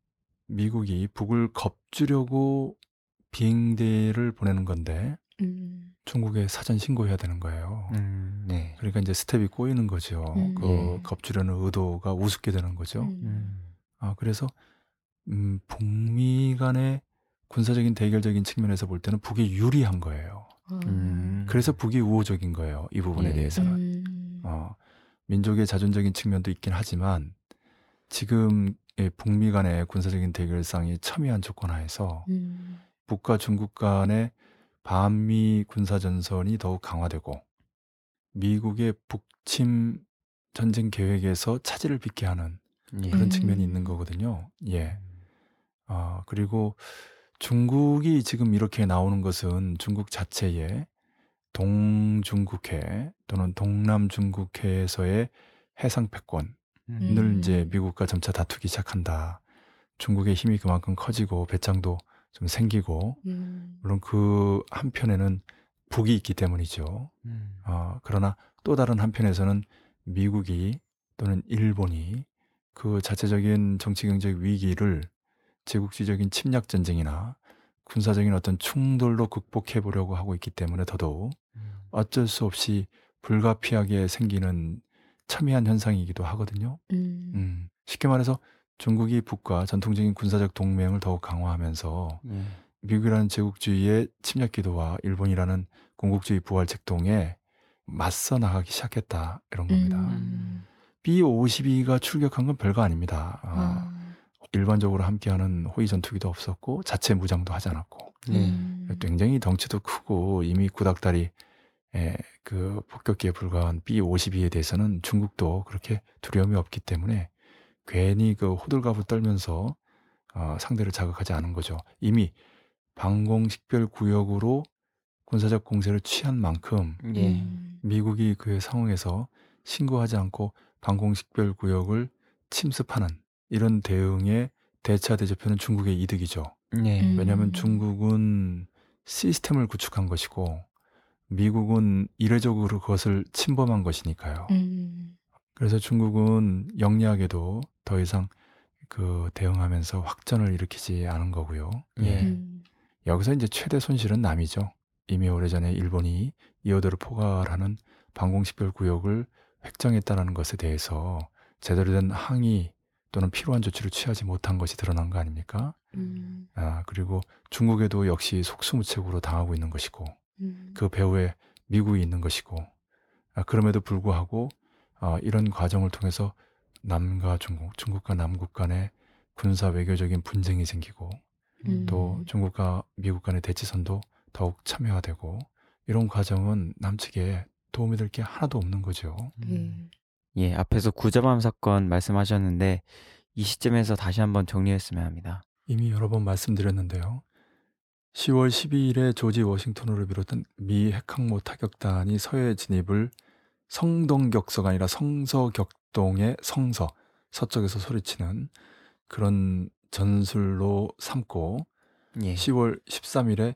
미국이 북을 겁주려고 비행대를 보내는 건데 음. 중국에 사전 신고해야 되는 거예요. 음, 네. 그러니까 이제 스텝이 꼬이는 거죠. 음. 그 예. 겁주려는 의도가 우습게 되는 거죠. 음. 음, 아, 그래서 음, 북미 간의 군사적인 대결적인 측면에서 볼 때는 북이 유리한 거예요. 아. 음. 그래서 북이 우호적인 거예요. 이 부분에 예. 대해서는. 음. 어, 민족의 자존적인 측면도 있긴 하지만 지금 이 북미 간의 군사적인 대결상이 첨예한 조건 하에서 음. 북과 중국 간의 반미 군사전선이 더욱 강화되고 미국의 북침 전쟁 계획에서 차질을 빚게 하는 예. 그런 측면이 있는 음. 거거든요. 예. 아, 그리고 중국이 지금 이렇게 나오는 것은 중국 자체의 동중국해 또는 동남중국해에서의 해상 패권을 음. 이제 음. 미국과 점차 다투기 시작한다. 중국의 힘이 그만큼 커지고 배짱도 좀 생기고 음. 물론 그 한편에는 북이 있기 때문이죠. 음. 어, 그러나 또 다른 한편에서는 미국이 또는 일본이 그 자체적인 정치 경제적 위기를 제국주의적인 침략 전쟁이나 군사적인 어떤 충돌로 극복해 보려고 하고 있기 때문에 더더욱 음. 어쩔 수 없이 불가피하게 생기는 첨예한 현상이기도 하거든요. 음. 음, 쉽게 말해서 중국이 북과 전통적인 군사적 동맹을 더욱 강화하면서 예. 미국이라는 제국주의의 침략 기도와 일본이라는 군국주의 부활 책동에 맞서 나가기 시작했다 이런 겁니다. 음. 비 오십이가 출격한 건 별거 아닙니다. 어, 아. 일반적으로 함께하는 호위 전투기도 없었고 자체 무장도 하지 않았고 예. 음. 굉장히 덩치도 크고 이미 구닥다리 에, 그 폭격기에 불과한 비 오십이에 대해서는 중국도 그렇게 두려움이 없기 때문에 괜히 그 호들갑을 떨면서 어, 상대를 자극하지 않은 거죠. 이미 방공식별 구역으로 군사적 공세를 취한 만큼 예. 음. 미국이 그 상황에서 신고하지 않고 방공식별 구역을 침습하는 이런 대응에 대차 대조표는 중국의 이득이죠. 예. 음. 왜냐하면 중국은 시스템을 구축한 것이고 미국은 이례적으로 그것을 침범한 것이니까요. 음. 그래서 중국은 영리하게도 더 이상 그 대응하면서 확전을 일으키지 않은 거고요. 예. 음. 여기서 이제 최대 손실은 남이죠. 이미 오래전에 일본이 이오도를 포괄하는 방공식별 구역을 획정했다는 것에 대해서 제대로 된 항의 또는 필요한 조치를 취하지 못한 것이 드러난 거 아닙니까? 음. 아, 그리고 중국에도 역시 속수무책으로 당하고 있는 것이고 음. 그 배후에 미국이 있는 것이고 아, 그럼에도 불구하고 아, 이런 과정을 통해서 남과 중국, 중국과 남국 간의 군사 외교적인 분쟁이 생기고 음. 또 중국과 미국 간의 대치선도 더욱 첨예화되고 이런 과정은 남측에 도움이 될 게 하나도 없는 거죠. 예. 예, 앞에서 구자밤 사건 말씀하셨는데 이 시점에서 다시 한번 정리했으면 합니다. 이미 여러 번 말씀드렸는데요. 시월 십이일에 조지 워싱턴으로 비롯한 미 핵항모 타격단이 서해 진입을 성동격서가 아니라 성서격동의 성서, 서쪽에서 소리치는 그런 전술로 삼고 예. 시월 십삼일에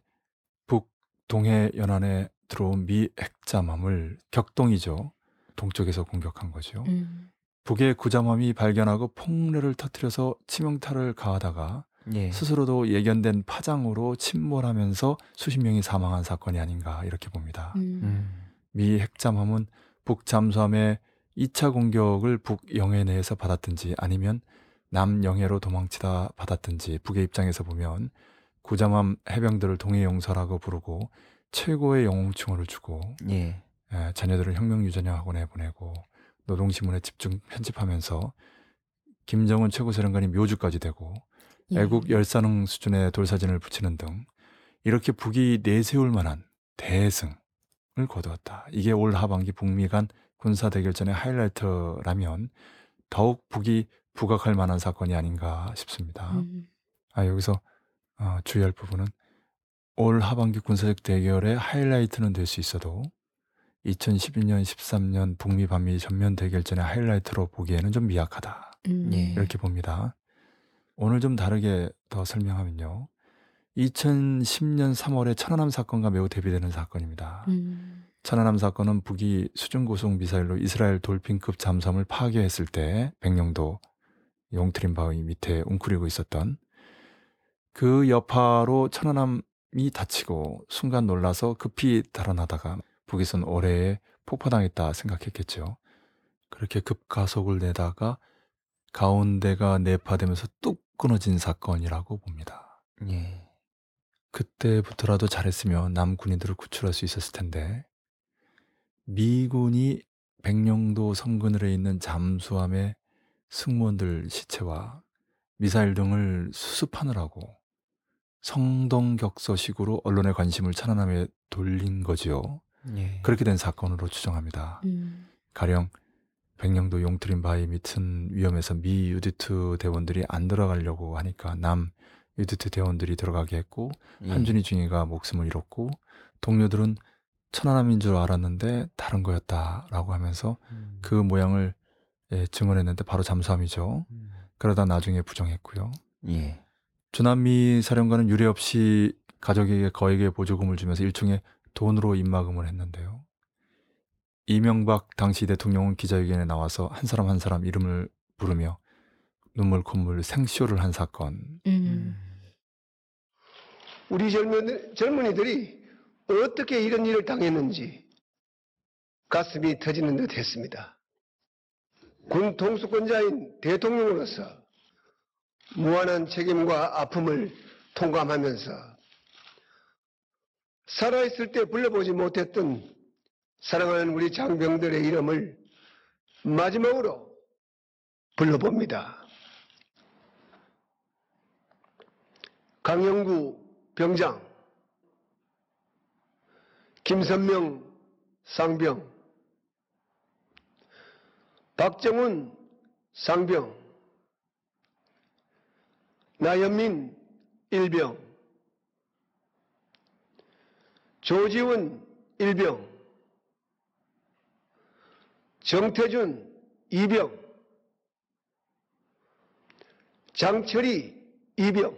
북동해 연안에 들어온 미 핵잠함을 격동이죠. 동쪽에서 공격한 거죠. 음. 북의 구잠함이 발견하고 폭뢰를 터뜨려서 치명타를 가하다가 예. 스스로도 예견된 파장으로 침몰하면서 수십 명이 사망한 사건이 아닌가 이렇게 봅니다. 음. 음. 미 핵잠함은 북잠수함의 이 차 공격을 북영해 내에서 받았든지 아니면 남영해로 도망치다 받았든지 북의 입장에서 보면 구잠함 해병들을 동해용사라고 부르고 최고의 영웅칭호를 주고 예. 에, 자녀들을 혁명유전학원에 보내고 노동신문에 집중 편집하면서 김정은 최고사령관이 묘주까지 되고 예. 애국 열사능 수준의 돌사진을 붙이는 등 이렇게 북이 내세울 만한 대승을 거두었다. 이게 올 하반기 북미 간 군사대결전의 하이라이트라면 더욱 북이 부각할 만한 사건이 아닌가 싶습니다. 음. 아, 여기서 어, 주의할 부분은 올 하반기 군사적 대결의 하이라이트는 될 수 있어도 이천십이년, 십삼년 북미 반미 전면 대결전의 하이라이트로 보기에는 좀 미약하다. 음. 예. 이렇게 봅니다. 오늘 좀 다르게 더 설명하면요. 이천십년 삼월에 천안함 사건과 매우 대비되는 사건입니다. 음. 천안함 사건은 북이 수중고속 미사일로 이스라엘 돌핀급 잠수함을 파괴했을 때 백령도 용트림 바위 밑에 웅크리고 있었던 그 여파로 천안함이 다치고 순간 놀라서 급히 달아나다가 북위선 오래에 폭파당했다 생각했겠죠. 그렇게 급가속을 내다가 가운데가 내파되면서 뚝 끊어진 사건이라고 봅니다. 예. 그때부터라도 잘했으면 남군인들을 구출할 수 있었을 텐데 미군이 백령도 성근을에 있는 잠수함의 승무원들 시체와 미사일 등을 수습하느라고 성동격서식으로 언론의 관심을 천안함에 돌린 거지요. 예. 그렇게 된 사건으로 추정합니다. 음. 가령 백령도 용트림 바위 밑은 위험해서 미 유디트 대원들이 안 들어가려고 하니까 남 유디트 대원들이 들어가게 했고 예. 한준희 중위가 목숨을 잃었고 동료들은 천안함인 줄 알았는데 다른 거였다라고 하면서 음. 그 모양을 예, 증언했는데 바로 잠수함이죠. 음. 그러다 나중에 부정했고요. 예. 주남미 사령관은 유례 없이 가족에게 거액의 보조금을 주면서 일종의 돈으로 입막음을 했는데요. 이명박 당시 대통령은 기자회견에 나와서 한 사람 한 사람 이름을 부르며 눈물 콧물 생쇼를 한 사건. 음. 우리 젊은, 젊은이들이 어떻게 이런 일을 당했는지 가슴이 터지는 듯 했습니다. 군 통수권자인 대통령으로서 무한한 책임과 아픔을 통감하면서 살아있을 때 불러보지 못했던 사랑하는 우리 장병들의 이름을 마지막으로 불러봅니다. 강영구 병장, 김선명 상병, 박정훈 상병, 나연민 일병, 조지훈 일병, 정태준 이병, 장철희 이병.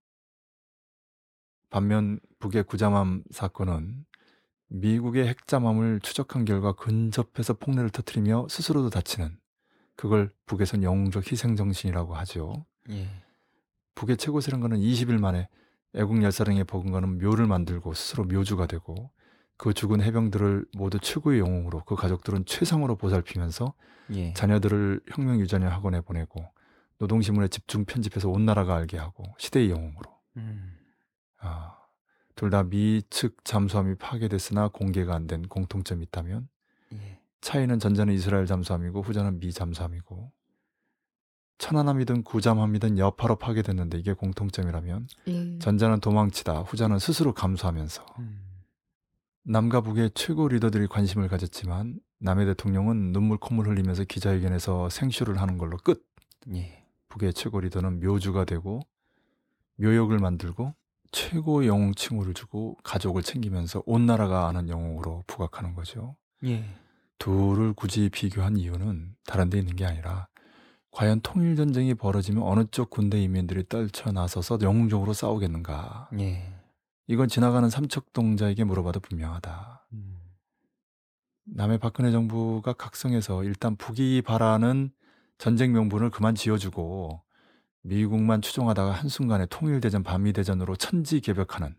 반면 북의 구잠함 사건은 미국의 핵잠함을 추적한 결과 근접해서 폭내를 터뜨리며 스스로도 다치는 그걸 북에선 영웅적 희생정신이라고 하죠. 예. 북의 최고 사령관은 이십 일 만에 애국 열사령에 버금가는 묘를 만들고 스스로 묘주가 되고 그 죽은 해병들을 모두 최고의 영웅으로 그 가족들은 최상으로 보살피면서 예. 자녀들을 혁명유전여 학원에 보내고 노동신문에 집중 편집해서 온 나라가 알게 하고 시대의 영웅으로. 음. 아, 둘 다 미 측 잠수함이 파괴됐으나 공개가 안 된 공통점이 있다면 예. 차이는 전자는 이스라엘 잠수함이고 후자는 미 잠수함이고 천안함이든 구잠함이든 여파로 파괴됐는데 이게 공통점이라면 예. 전자는 도망치다 후자는 스스로 감수하면서 음. 남과 북의 최고 리더들이 관심을 가졌지만 남의 대통령은 눈물 콧물 흘리면서 기자회견에서 생쇼를 하는 걸로 끝. 예. 북의 최고 리더는 묘주가 되고 묘역을 만들고 최고 영웅 칭호를 주고 가족을 챙기면서 온 나라가 아는 영웅으로 부각하는 거죠. 예. 둘을 굳이 비교한 이유는 다른 데 있는 게 아니라 과연 통일전쟁이 벌어지면 어느 쪽 군대 인민들이 떨쳐나서서 영웅적으로 싸우겠는가. 예. 이건 지나가는 삼척동자에게 물어봐도 분명하다. 음. 남의 박근혜 정부가 각성해서 일단 북이 바라는 전쟁 명분을 그만 지어주고 미국만 추종하다가 한순간에 통일대전 반미대전으로 천지개벽하는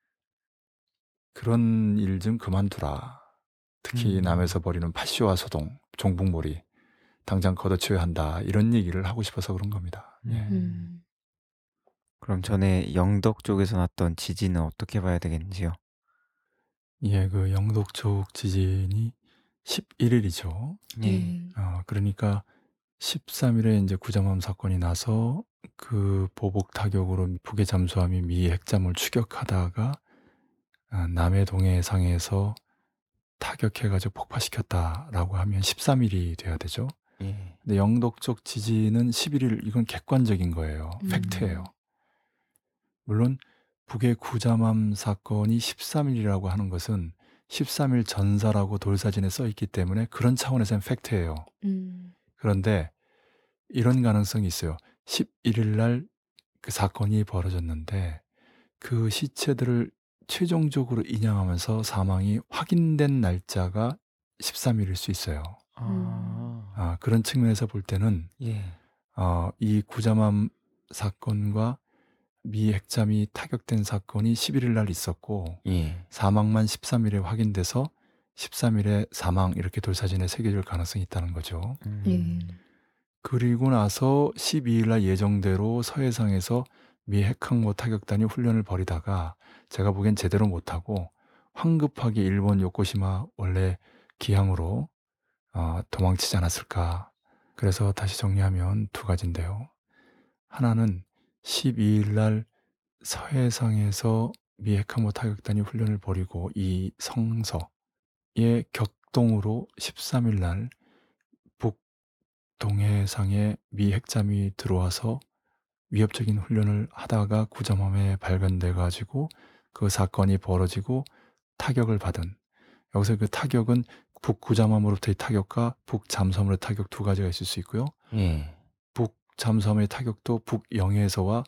그런 일 좀 그만두라. 특히 음. 남에서 벌이는 파쇼와 소동, 종북몰이 당장 걷어치워야 한다. 이런 얘기를 하고 싶어서 그런 겁니다. 예. 음. 그럼 전에 영덕 쪽에서 났던 지진은 어떻게 봐야 되겠는지요? 예, 그 영독 쪽 지진이 십일 일이죠. 예. 예. 어, 그러니까 십삼 일에 이제 구잠함 사건이 나서 그 보복 타격으로 북의 잠수함이 미 핵잠을 추격하다가 아, 남해 동해상에서 타격해가지고 폭파시켰다라고 하면 십삼 일이 돼야 되죠. 예. 근데 영독 쪽 지진은 십일 일, 이건 객관적인 거예요. 음. 팩트예요. 물론 북의 구잠함 사건이 십삼 일이라고 하는 것은 십삼 일 전사라고 돌사진에 써 있기 때문에 그런 차원에서는 팩트예요. 음. 그런데 이런 가능성이 있어요. 십일 일 날 그 사건이 벌어졌는데 그 시체들을 최종적으로 인양하면서 사망이 확인된 날짜가 십삼 일일 수 있어요. 아. 아, 그런 측면에서 볼 때는 예. 어, 이 구잠함 사건과 미 핵잠이 타격된 사건이 십일 일 날 있었고 예. 사망만 십삼 일에 확인돼서 십삼 일에 사망 이렇게 돌사진에 새겨질 가능성이 있다는 거죠. 음. 예. 그리고 나서 십이 일 날 예정대로 서해상에서 미 핵항모 타격단이 훈련을 벌이다가 제가 보기엔 제대로 못하고 황급하게 일본 요코시마 원래 기항으로 어, 도망치지 않았을까. 그래서 다시 정리하면 두 가지인데요. 하나는 십이 일 날 서해상에서 미 핵항모 타격단이 훈련을 벌이고 이 성서의 격동으로 십삼 일 날 북동해상에 미 핵잠이 들어와서 위협적인 훈련을 하다가 구잠함에 발견돼 가지고 그 사건이 벌어지고 타격을 받은, 여기서 그 타격은 북구잠함으로부터의 타격과 북잠수함으로의 타격 두 가지가 있을 수 있고요. 예. 북잠수함의 타격도 북영해에서와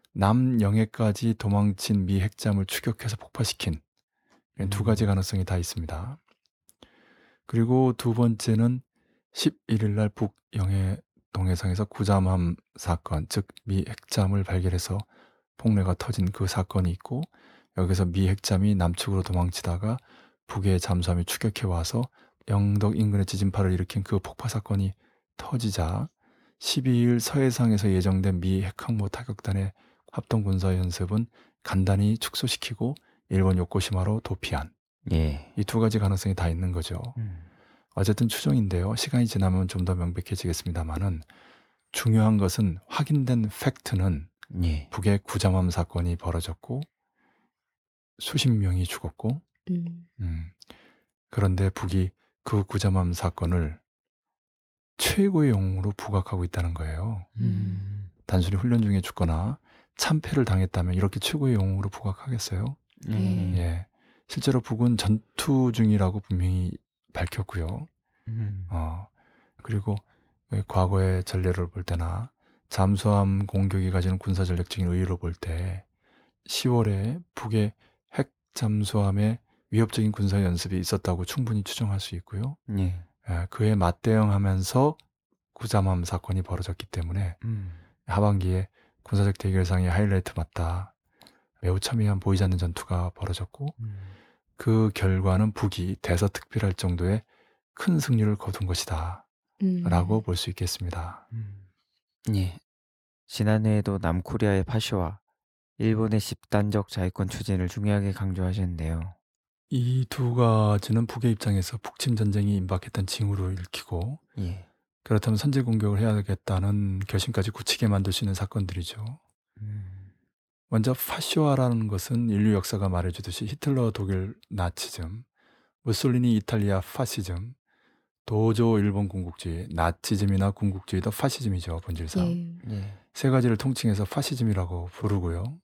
남영해까지 도망친 미 핵잠을 추격해서 폭파시킨 이런 두 가지 가능성이 다 있습니다. 그리고 두 번째는 십일 일 날 북영해 동해상에서 구잠함 사건, 즉 미 핵잠을 발견해서 폭내가 터진 그 사건이 있고, 여기서 미 핵잠이 남측으로 도망치다가 북의 잠수함이 추격해 와서 영덕 인근의 지진파를 일으킨 그 폭파 사건이 터지자 십이 일 서해상에서 예정된 미 핵항모 타격단의 합동군사연습은 간단히 축소시키고 일본 요코시마로 도피한, 예. 이 두 가지 가능성이 다 있는 거죠. 음. 어쨌든 추정인데요. 시간이 지나면 좀 더 명백해지겠습니다만은 중요한 것은 확인된 팩트는 예. 북의 구잠함 사건이 벌어졌고 수십 명이 죽었고, 음. 음, 그런데 북이 그 구잠함 사건을 최고의 영웅으로 부각하고 있다는 거예요. 음. 단순히 훈련 중에 죽거나 참패를 당했다면 이렇게 최고의 영웅으로 부각하겠어요? 예. 예, 실제로 북은 전투 중이라고 분명히 밝혔고요. 음. 어, 그리고 과거의 전례를 볼 때나 잠수함 공격이 가지는 군사전략적인 의의로 볼 때 시월에 북의 핵 잠수함의 위협적인 군사 연습이 있었다고 충분히 추정할 수 있고요. 예. 예, 그에 맞대응하면서 구잠함 사건이 벌어졌기 때문에 음. 하반기에 군사적 대결상의 하이라이트 맞다. 매우 첨예한 보이지 않는 전투가 벌어졌고, 음. 그 결과는 북이 대서특필할 정도의 큰 승리를 거둔 것이다 음. 라고 볼 수 있겠습니다. 음. 예. 지난해에도 남코리아의 파쇼와 일본의 집단적 자위권 추진을 중요하게 강조하셨는데요. 이 두 가지는 북의 입장에서 북침 전쟁이 임박했던 징후로 읽히고, 예. 그렇다면 선제 공격을 해야겠다는 결심까지 굳히게 만들 수 있는 사건들이죠. 음. 먼저 파쇼아라는 것은 인류 역사가 말해주듯이 히틀러 독일 나치즘, 무솔리니 이탈리아 파시즘, 도조 일본 군국주의, 나치즘이나 군국주의도 파시즘이죠, 본질상. 예. 예. 세 가지를 통칭해서 파시즘이라고 부르고요.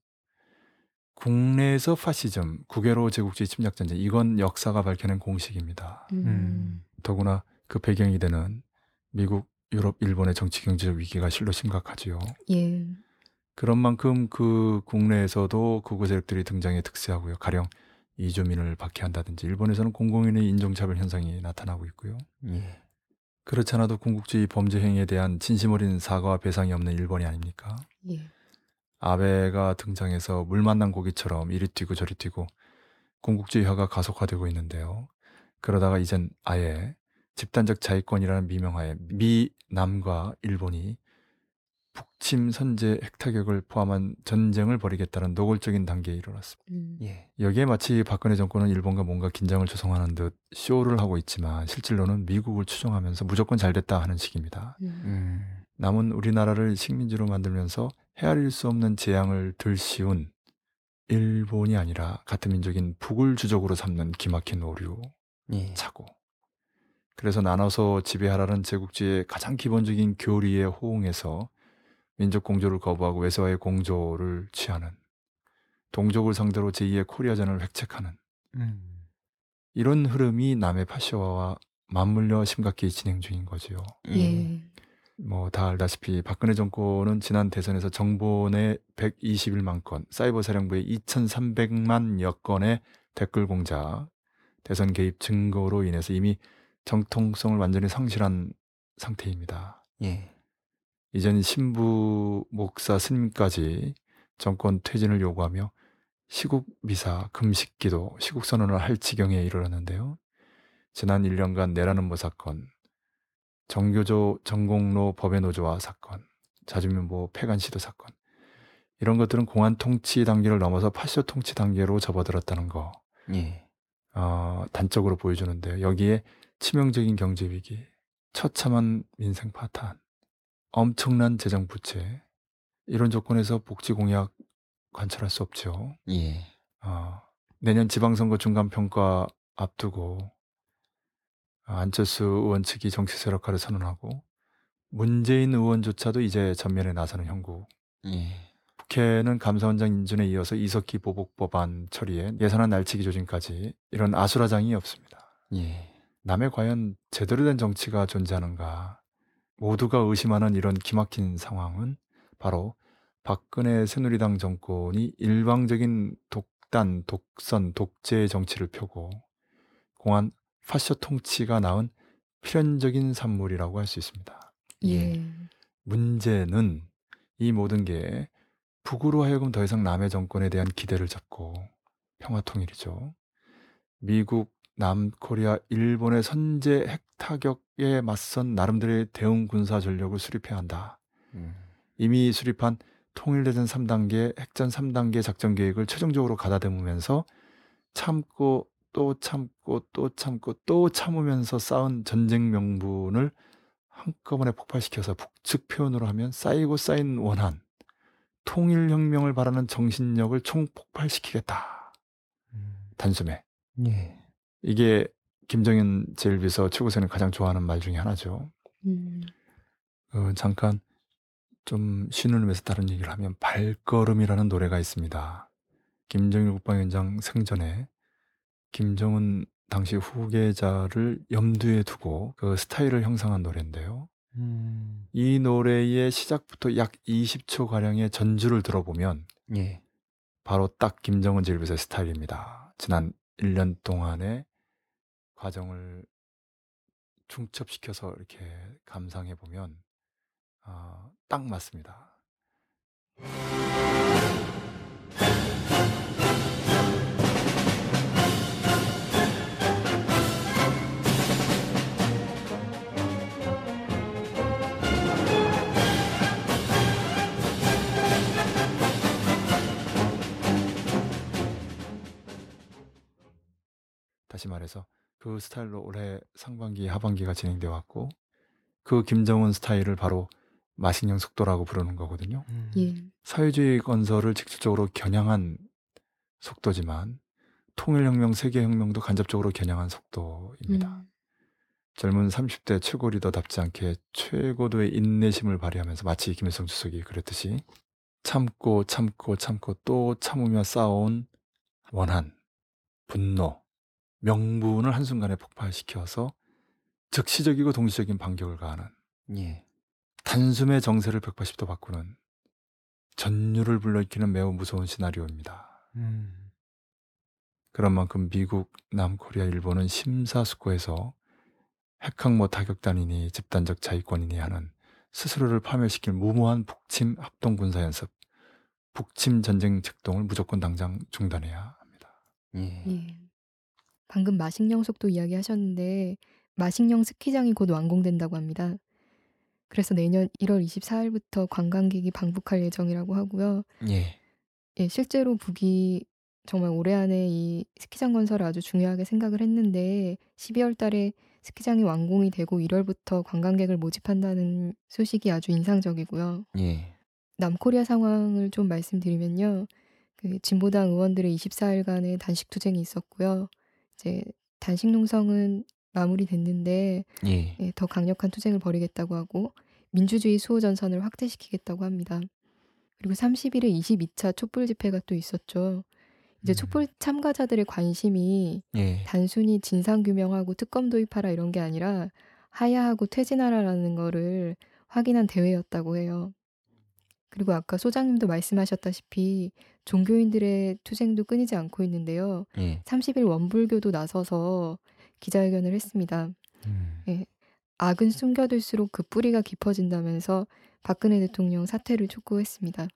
국내에서 파시즘, 국외로 제국주의 침략전쟁, 이건 역사가 밝혀낸 공식입니다. 음. 음. 더구나 그 배경이 되는 미국, 유럽, 일본의 정치 경제적 위기가 실로 심각하지요. 예. 그런 만큼 그 국내에서도 극우 세력들이 등장해 득세하고요. 가령 이주민을 박해한다든지, 일본에서는 공공연히 인종차별 현상이 나타나고 있고요. 예. 그렇지 않아도 군국주의 범죄 행위에 대한 진심 어린 사과와 배상이 없는 일본이 아닙니까? 예. 아베가 등장해서 물 만난 고기처럼 이리 뛰고 저리 뛰고 군국주의화가 가속화되고 있는데요. 그러다가 이젠 아예 집단적 자위권이라는 미명하에 미, 남과 일본이 북침 선제 핵타격을 포함한 전쟁을 벌이겠다는 노골적인 단계에 이르렀습니다. 음. 예. 여기에 마치 박근혜 정권은 일본과 뭔가 긴장을 조성하는 듯 쇼를 하고 있지만 실질로는 미국을 추종하면서 무조건 잘됐다 하는 식입니다. 음. 음. 남은 우리나라를 식민지로 만들면서 헤아릴 수 없는 재앙을 들씌운 일본이 아니라 같은 민족인 북을 주적으로 삼는 기막힌 오류, 예. 착오. 그래서 나눠서 지배하라는 제국주의의 가장 기본적인 교리에 호응해서 민족 공조를 거부하고 외세와의 공조를 취하는, 동족을 상대로 제이의 코리아전을 획책하는 음. 이런 흐름이 남의 파쇼와 맞물려 심각히 진행 중인 거지요. 예. 뭐 다 알다시피 박근혜 정권은 지난 대선에서 정보내 백이십일만 건, 사이버 사령부의 이천삼백만여 건의 댓글 공작, 대선 개입 증거로 인해서 이미 정통성을 완전히 상실한 상태입니다. 예. 이젠 신부 목사 스님까지 정권 퇴진을 요구하며 시국 미사, 금식기도, 시국 선언을 할 지경에 이르렀는데요. 지난 일 년간 내란 음모 사건, 정교조 전공로 법의 노조화 사건, 자주민보 폐간 시도 사건, 이런 것들은 공안 통치 단계를 넘어서 파쇼 통치 단계로 접어들었다는 거 예. 어, 단적으로 보여주는데요. 여기에 치명적인 경제 위기, 처참한 민생 파탄, 엄청난 재정 부채, 이런 조건에서 복지 공약 관철할 수 없죠. 예. 어, 내년 지방선거 중간평가 앞두고 안철수 의원 측이 정치 세력화를 선언하고 문재인 의원조차도 이제 전면에 나서는 형국. 예. 국회는 감사원장 인준에 이어서 이석기 보복 법안 처리에 예산안 날치기 조짐까지 이런 아수라장이 없습니다. 예. 남에 과연 제대로 된 정치가 존재하는가 모두가 의심하는 이런 기막힌 상황은 바로 박근혜 새누리당 정권이 일방적인 독단, 독선, 독재 정치를 펴고 공안 파쇼 통치가 낳은 필연적인 산물이라고 할 수 있습니다. 예. 문제는 이 모든 게 북으로 하여금 더 이상 남의 정권에 대한 기대를 잡고 평화통일이죠. 미국, 남코리아, 일본의 선제 핵타격에 맞선 나름대로의 대응 군사 전력을 수립해야 한다. 음. 이미 수립한 통일대전 삼 단계, 핵전 삼 단계 작전 계획을 최종적으로 가다듬으면서 참고 또 참고 또 참고 또 참으면서 쌓은 전쟁 명분을 한꺼번에 폭발시켜서 북측 표현으로 하면 쌓이고 쌓인 원한, 통일혁명을 바라는 정신력을 총폭발시키겠다. 음. 단숨에. 예. 이게 김정은 제일 비서 최고선이 가장 좋아하는 말 중에 하나죠. 음. 어, 잠깐 좀 쉬는 의미에서 다른 얘기를 하면 발걸음이라는 노래가 있습니다. 김정일 국방위원장 생전에 김정은 당시 후계자를 염두에 두고 그 스타일을 형성한 노래인데요. 음. 이 노래의 시작부터 약 이십 초 가량의 전주를 들어보면 예. 바로 딱 김정은 제일 비서의 스타일입니다. 지난 일 년 동안의 과정을 중첩시켜서 이렇게 감상해 보면 어, 딱 맞습니다. 다시 말해서 그 스타일로 올해 상반기, 하반기가 진행되어 왔고 그 김정은 스타일을 바로 마식령 속도라고 부르는 거거든요. 음. 예. 사회주의 건설을 직접적으로 겨냥한 속도지만 통일혁명, 세계혁명도 간접적으로 겨냥한 속도입니다. 음. 젊은 삼십 대 최고 리더답지 않게 최고도의 인내심을 발휘하면서 마치 김일성 주석이 그랬듯이 참고 참고 참고 또 참으며 쌓아온 원한, 분노, 명분을 한순간에 폭발시켜서 즉시적이고 동시적인 반격을 가하는 예. 단숨에 정세를 백팔십 도 바꾸는 전율을 불러일으키는 매우 무서운 시나리오입니다. 음. 그런 만큼 미국, 남코리아, 일본은 심사숙고해서 핵항모 타격단이니 집단적 자위권이니 하는 스스로를 파멸시킬 무모한 북침 합동군사연습, 북침 전쟁 책동을 무조건 당장 중단해야 합니다. 예. 예. 방금 마식령 속도 이야기하셨는데 마식령 스키장이 곧 완공된다고 합니다. 그래서 내년 일월 이십사일부터 관광객이 방북할 예정이라고 하고요. 예. 예, 실제로 북이 정말 올해 안에 이 스키장 건설을 아주 중요하게 생각을 했는데 십이월 달에 스키장이 완공이 되고 일월부터 관광객을 모집한다는 소식이 아주 인상적이고요. 예. 남코리아 상황을 좀 말씀드리면요. 그 진보당 의원들의 이십사일간의 단식 투쟁이 있었고요. 이제 단식 농성은 마무리됐는데 예. 예, 더 강력한 투쟁을 벌이겠다고 하고 민주주의 수호 전선을 확대시키겠다고 합니다. 그리고 삼십일에 이십이 차 촛불 집회가 또 있었죠. 이제 음. 촛불 참가자들의 관심이 예. 단순히 진상규명하고 특검 도입하라 이런 게 아니라 하야하고 퇴진하라라는 거를 확인한 대회였다고 해요. 그리고 아까 소장님도 말씀하셨다시피 종교인들의 투쟁도 끊이지 않고 있는데요. 예. 삼십일 원불교도 나서서 기자회견을 했습니다. 음. 예, 악은 숨겨둘수록 그 뿌리가 깊어진다면서 박근혜 대통령 사퇴를 촉구했습니다.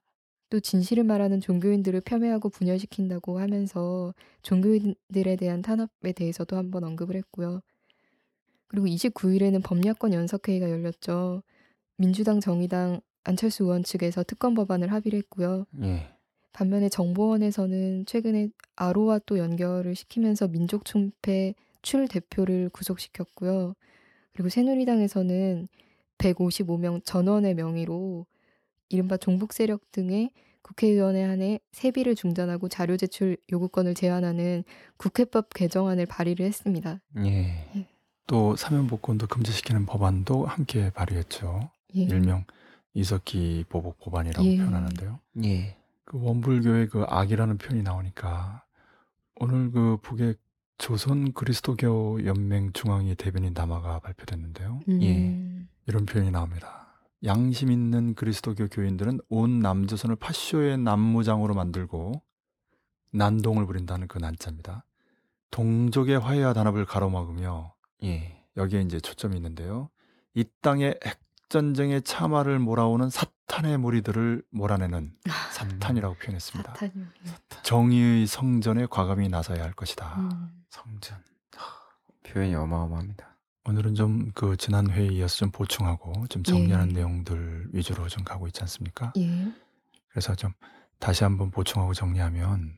또 진실을 말하는 종교인들을 폄훼하고 분열시킨다고 하면서 종교인들에 대한 탄압에 대해서도 한번 언급을 했고요. 그리고 이십구 일에는 법야권 연석회의가 열렸죠. 민주당, 정의당, 안철수 의원 측에서 특검 법안을 합의를 했고요. 예. 반면에 정보원에서는 최근에 아로와 또 연결을 시키면서 민족총패 출 대표를 구속시켰고요. 그리고 새누리당에서는 백오십오 명 전원의 명의로 이른바 종북 세력 등의 국회의원에 한해 세비를 중단하고 자료 제출 요구권을 제한하는 국회법 개정안을 발의를 했습니다. 예. 또 사면복권도 금지시키는 법안도 함께 발의했죠. 예. 일명 이석기 보복 법안이라고 예. 표현하는데요. 예. 그 원불교의 그 악이라는 표현이 나오니까 오늘 그 북의 조선 그리스도교 연맹 중앙위 대변인 담화가 발표됐는데요. 음. 예. 이런 표현이 나옵니다. 양심 있는 그리스도교 교인들은 온 남조선을 파쇼의 남무장으로 만들고 난동을 부린다는 그 난자입니다. 동족의 화해와 단합을 가로막으며 예. 여기에 이제 초점이 있는데요. 이 땅에 핵전쟁의 참화를 몰아오는 사탄의 무리들을 몰아내는 사탄이라고 표현했습니다. 사탄이요. 정의의 성전에 과감히 나서야 할 것이다. 음. 성전. 표현이 어마어마합니다. 오늘은 좀 그 지난 회의에 이어서 좀 보충하고 좀 정리하는 예. 내용들 위주로 좀 가고 있지 않습니까? 예. 그래서 좀 다시 한번 보충하고 정리하면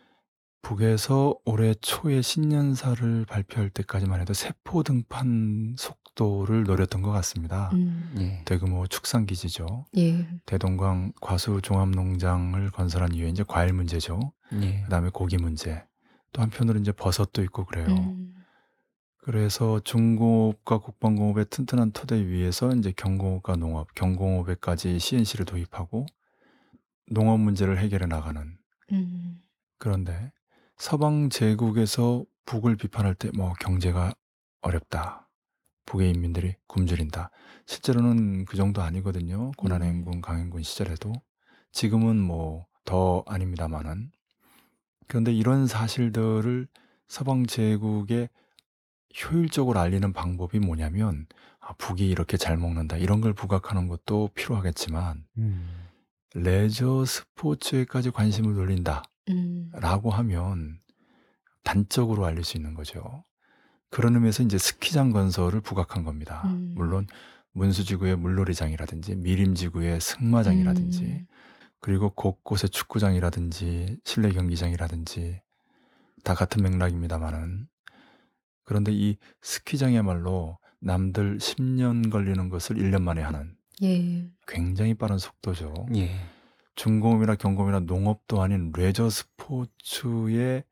북에서 올해 초에 신년사를 발표할 때까지만 해도 세포 등판 속도를 노렸던 것 같습니다. 음. 예. 대규모 축산기지죠. 예. 대동강 과수 종합농장을 건설한 이후에 이제 과일 문제죠. 예. 그다음에 고기 문제. 또 한편으로 이제 버섯도 있고 그래요. 음. 그래서 중공업과 국방공업의 튼튼한 토대 위에서 이제 경공업과 농업, 경공업에까지 씨엔씨를 도입하고 농업 문제를 해결해 나가는. 음. 그런데 서방 제국에서 북을 비판할 때 뭐 경제가 어렵다. 북의 인민들이 굶주린다. 실제로는 그 정도 아니거든요. 고난행군, 강행군 시절에도. 지금은 뭐 더 아닙니다만은. 그런데 이런 사실들을 서방 제국에 효율적으로 알리는 방법이 뭐냐면 아, 북이 이렇게 잘 먹는다. 이런 걸 부각하는 것도 필요하겠지만 음. 레저 스포츠에까지 관심을 돌린다. 음. 라고 하면 단적으로 알릴 수 있는 거죠. 그런 의미에서 이제 스키장 건설을 부각한 겁니다. 음. 물론 문수지구의 물놀이장이라든지 미림지구의 승마장이라든지 음. 그리고 곳곳에 축구장이라든지 실내 경기장이라든지 다 같은 맥락입니다만은 그런데 이 스키장이야말로 남들 십 년 걸리는 것을 일 년 만에 하는 예. 굉장히 빠른 속도죠. 예. 중공업이나 경공업이나 농업도 아닌 레저 스포츠의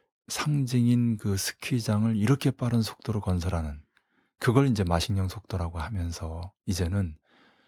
상징인 그 스키장을 이렇게 빠른 속도로 건설하는 그걸 이제 마식령 속도라고 하면서 이제는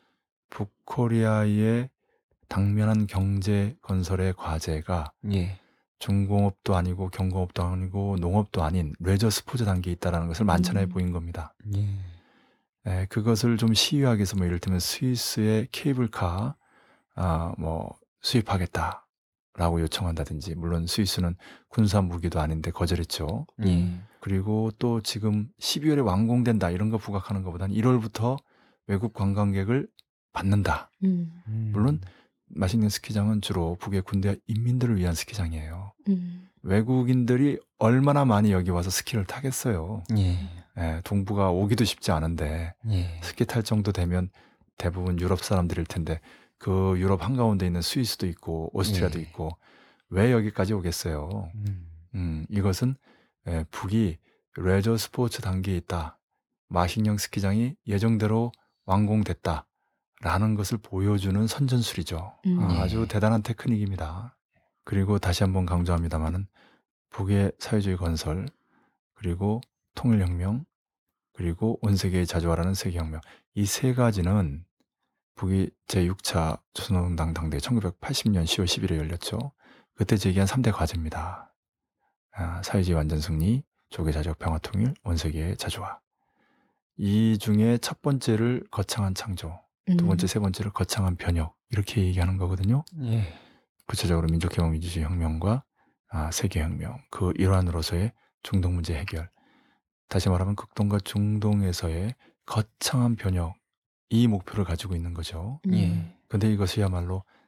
북코리아의 당면한 경제 건설의 과제가 예. 중공업도 아니고 경공업도 아니고 농업도 아닌 레저 스포츠 단계에 있다는 것을 만천하에 음. 보인 겁니다. 예. 에, 그것을 좀 시위하기 위해서 뭐 이를테면 스위스의 케이블카 아, 뭐 수입하겠다라고 요청한다든지 물론 스위스는 군사 무기도 아닌데 거절했죠. 예. 그리고 또 지금 십이월에 완공된다 이런 거 부각하는 것보다는 일월부터 외국 관광객을 받는다. 음. 물론 마식령 스키장은 주로 북의 군대 인민들을 위한 스키장이에요. 음. 외국인들이 얼마나 많이 여기 와서 스키를 타겠어요. 예. 예, 동부가 오기도 쉽지 않은데 예. 스키 탈 정도 되면 대부분 유럽 사람들일 텐데 그 유럽 한가운데 있는 스위스도 있고 오스트리아도 예. 있고 왜 여기까지 오겠어요? 음. 음, 이것은 예, 북이 레저 스포츠 단계에 있다. 마식령 스키장이 예정대로 완공됐다라는 것을 보여주는 선전술이죠. 음. 아, 예. 아주 대단한 테크닉입니다. 그리고 다시 한번 강조합니다마는 북의 사회주의 건설 그리고 통일혁명 그리고 온 세계의 자주화라는 세계혁명 이 세 가지는 북이 제육 차 조선노동당 당대 천구백팔십 년 시월 십일에 열렸죠. 그때 제기한 삼 대 과제입니다. 아, 사회주의 완전 승리, 조계 자적 평화 통일, 온 세계의 자주화. 이 중에 첫 번째를 거창한 창조, 두 번째, 음. 세 번째를 거창한 변혁 이렇게 얘기하는 거거든요. 예. 구체적으로 민족해방 민주주의 혁명과 아, 세계혁명 그 일환으로서의 중동 문제 해결. 다시 말하면 극동과 중동에서의 거창한 변혁 이 목표를 가지고 있는 거죠. 음. 예. 근데 이것이야말로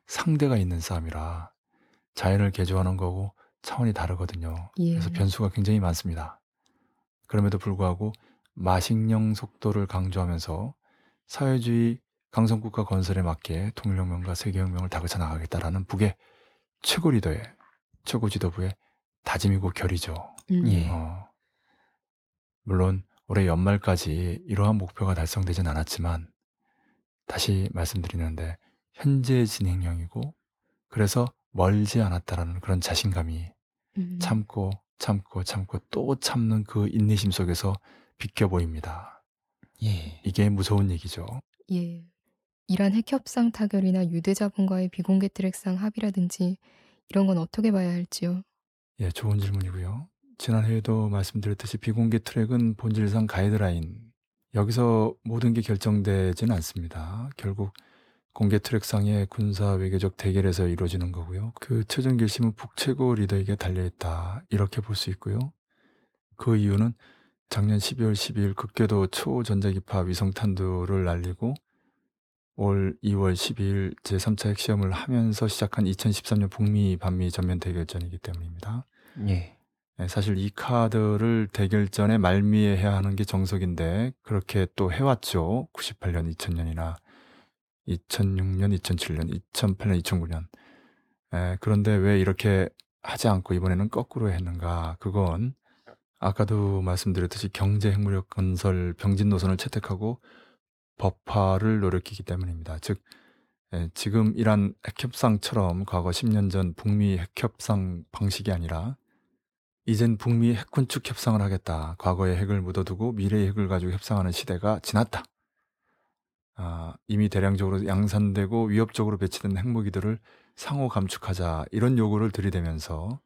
상대가 있는 싸움이라 자연을 개조하는 거고 차원이 다르거든요. 그래서 예. 변수가 굉장히 많습니다. 그럼에도 불구하고 마식령 속도를 강조하면서 사회주의 강성국가 건설에 맞게 통일혁명과 세계혁명을 다그쳐 나가겠다라는 북의 최고 리더의 최고 지도부의 다짐이고 결의죠. 음. 예. 어, 물론 올해 연말까지 이러한 목표가 달성되진 않았지만 다시 말씀드리는데 현재 진행형이고 그래서 멀지 않았다라는 그런 자신감이 음. 참고 참고 참고 또 참는 그 인내심 속에서 비껴 보입니다. 예. 이게 무서운 얘기죠. 예. 이란 핵협상 타결이나 유대자본과의 비공개 트랙상 합의라든지 이런 건 어떻게 봐야 할지요? 예, 좋은 질문이고요. 지난해에도 말씀드렸듯이 비공개 트랙은 본질상 가이드라인. 여기서 모든 게 결정되지는 않습니다. 결국 공개 트랙상의 군사 외교적 대결에서 이루어지는 거고요. 그 최종 결심은 북최고 리더에게 달려있다. 이렇게 볼 수 있고요. 그 이유는 작년 십이월 십이일 극궤도 초전자기파 위성탄두를 날리고 올 이월 십이일 제삼 차 핵시험을 하면서 시작한 이천십삼년 북미 반미 전면 대결전이기 때문입니다. 예. 네, 사실 이 카드를 대결전에 말미에 해야 하는 게 정석인데 그렇게 또 해왔죠. 구십팔년, 이천년이나 이천육년, 이천칠년, 이천팔년, 이천구년. 에, 그런데 왜 이렇게 하지 않고 이번에는 거꾸로 했는가? 그건 아까도 말씀드렸듯이 경제 핵무력 건설 병진 노선을 채택하고 법화를 노렸기 때문입니다. 즉 에, 지금 이란 핵협상처럼 과거 십 년 전 북미 핵협상 방식이 아니라 이젠 북미 핵군축 협상을 하겠다. 과거의 핵을 묻어두고 미래의 핵을 가지고 협상하는 시대가 지났다. 아, 이미 대량적으로 양산되고 위협적으로 배치된 핵무기들을 상호 감축하자 이런 요구를 들이대면서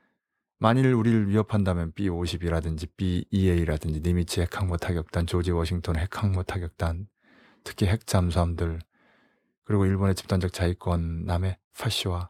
만일 우리를 위협한다면 비 오십이라든지 비 이에이라든지 니미츠 핵항모 타격단, 조지 워싱턴 핵항모 타격단, 특히 핵 잠수함들 그리고 일본의 집단적 자위권, 남의 파시와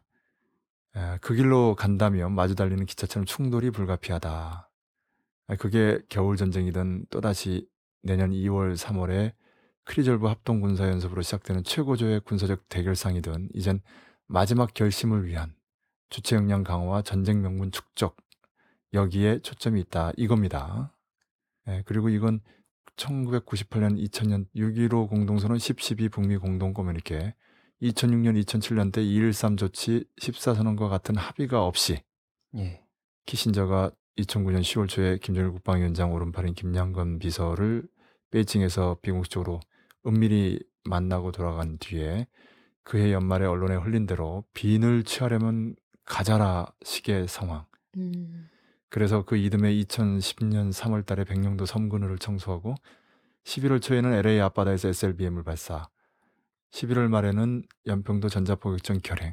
에, 그 길로 간다면 마주 달리는 기차처럼 충돌이 불가피하다. 아, 그게 겨울전쟁이든 또다시 내년 이월, 삼월에 크리졸브 합동군사연습으로 시작되는 최고조의 군사적 대결상이든 이젠 마지막 결심을 위한 주체 역량 강화와 전쟁 명분 축적 여기에 초점이 있다 이겁니다. 예, 그리고 이건 천구백구십팔년, 이천년 육점일오 공동선언 십, 십이 북미 공동코뮤니케 이천육년, 이천칠년 때 이일삼 조치 십사선언과 같은 합의가 없이 예. 키신저가 이천구년 시월 초에 김정일 국방위원장 오른팔인 김양건 비서를 베이징에서 비공식적으로 은밀히 만나고 돌아간 뒤에 그해 연말에 언론에 흘린 대로 빈을 취하려면 가자라 식의 상황. 음. 그래서 그 이듬해 이천십년 삼월 달에 백령도 섬근호를 청소하고 십일월 초에는 엘에이 앞바다에서 에스엘비엠을 발사, 십일월 말에는 연평도 전자포격전 결행,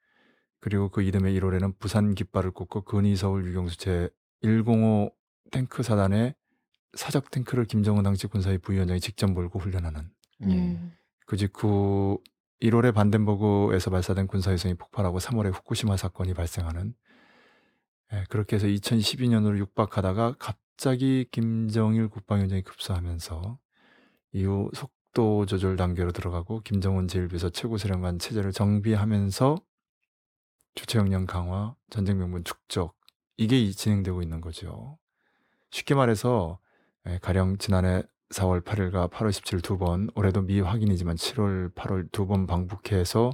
그리고 그 이듬해 일월에는 부산 깃발을 꽂고 근위서울 유경수 제백오 탱크 사단의 사적 탱크를 김정은 당시 군사위 부위원장이 직접 몰고 훈련하는 예. 음. 그 직후 일월에 반덴버그에서 발사된 군사위성이 폭발하고 삼월에 후쿠시마 사건이 발생하는 예, 그렇게 해서 이천십이년으로 육박하다가 갑자기 김정일 국방위원장이 급사하면서 이후 속도 조절 단계로 들어가고 김정은 제일비서 최고사령관 체제를 정비하면서 주체 역량 강화, 전쟁 명분 축적 이게 진행되고 있는 거죠. 쉽게 말해서 예, 가령 지난해 사월 팔일과 팔월 십칠일 두 번, 올해도 미확인이지만 칠월, 팔월 두 번 방북해서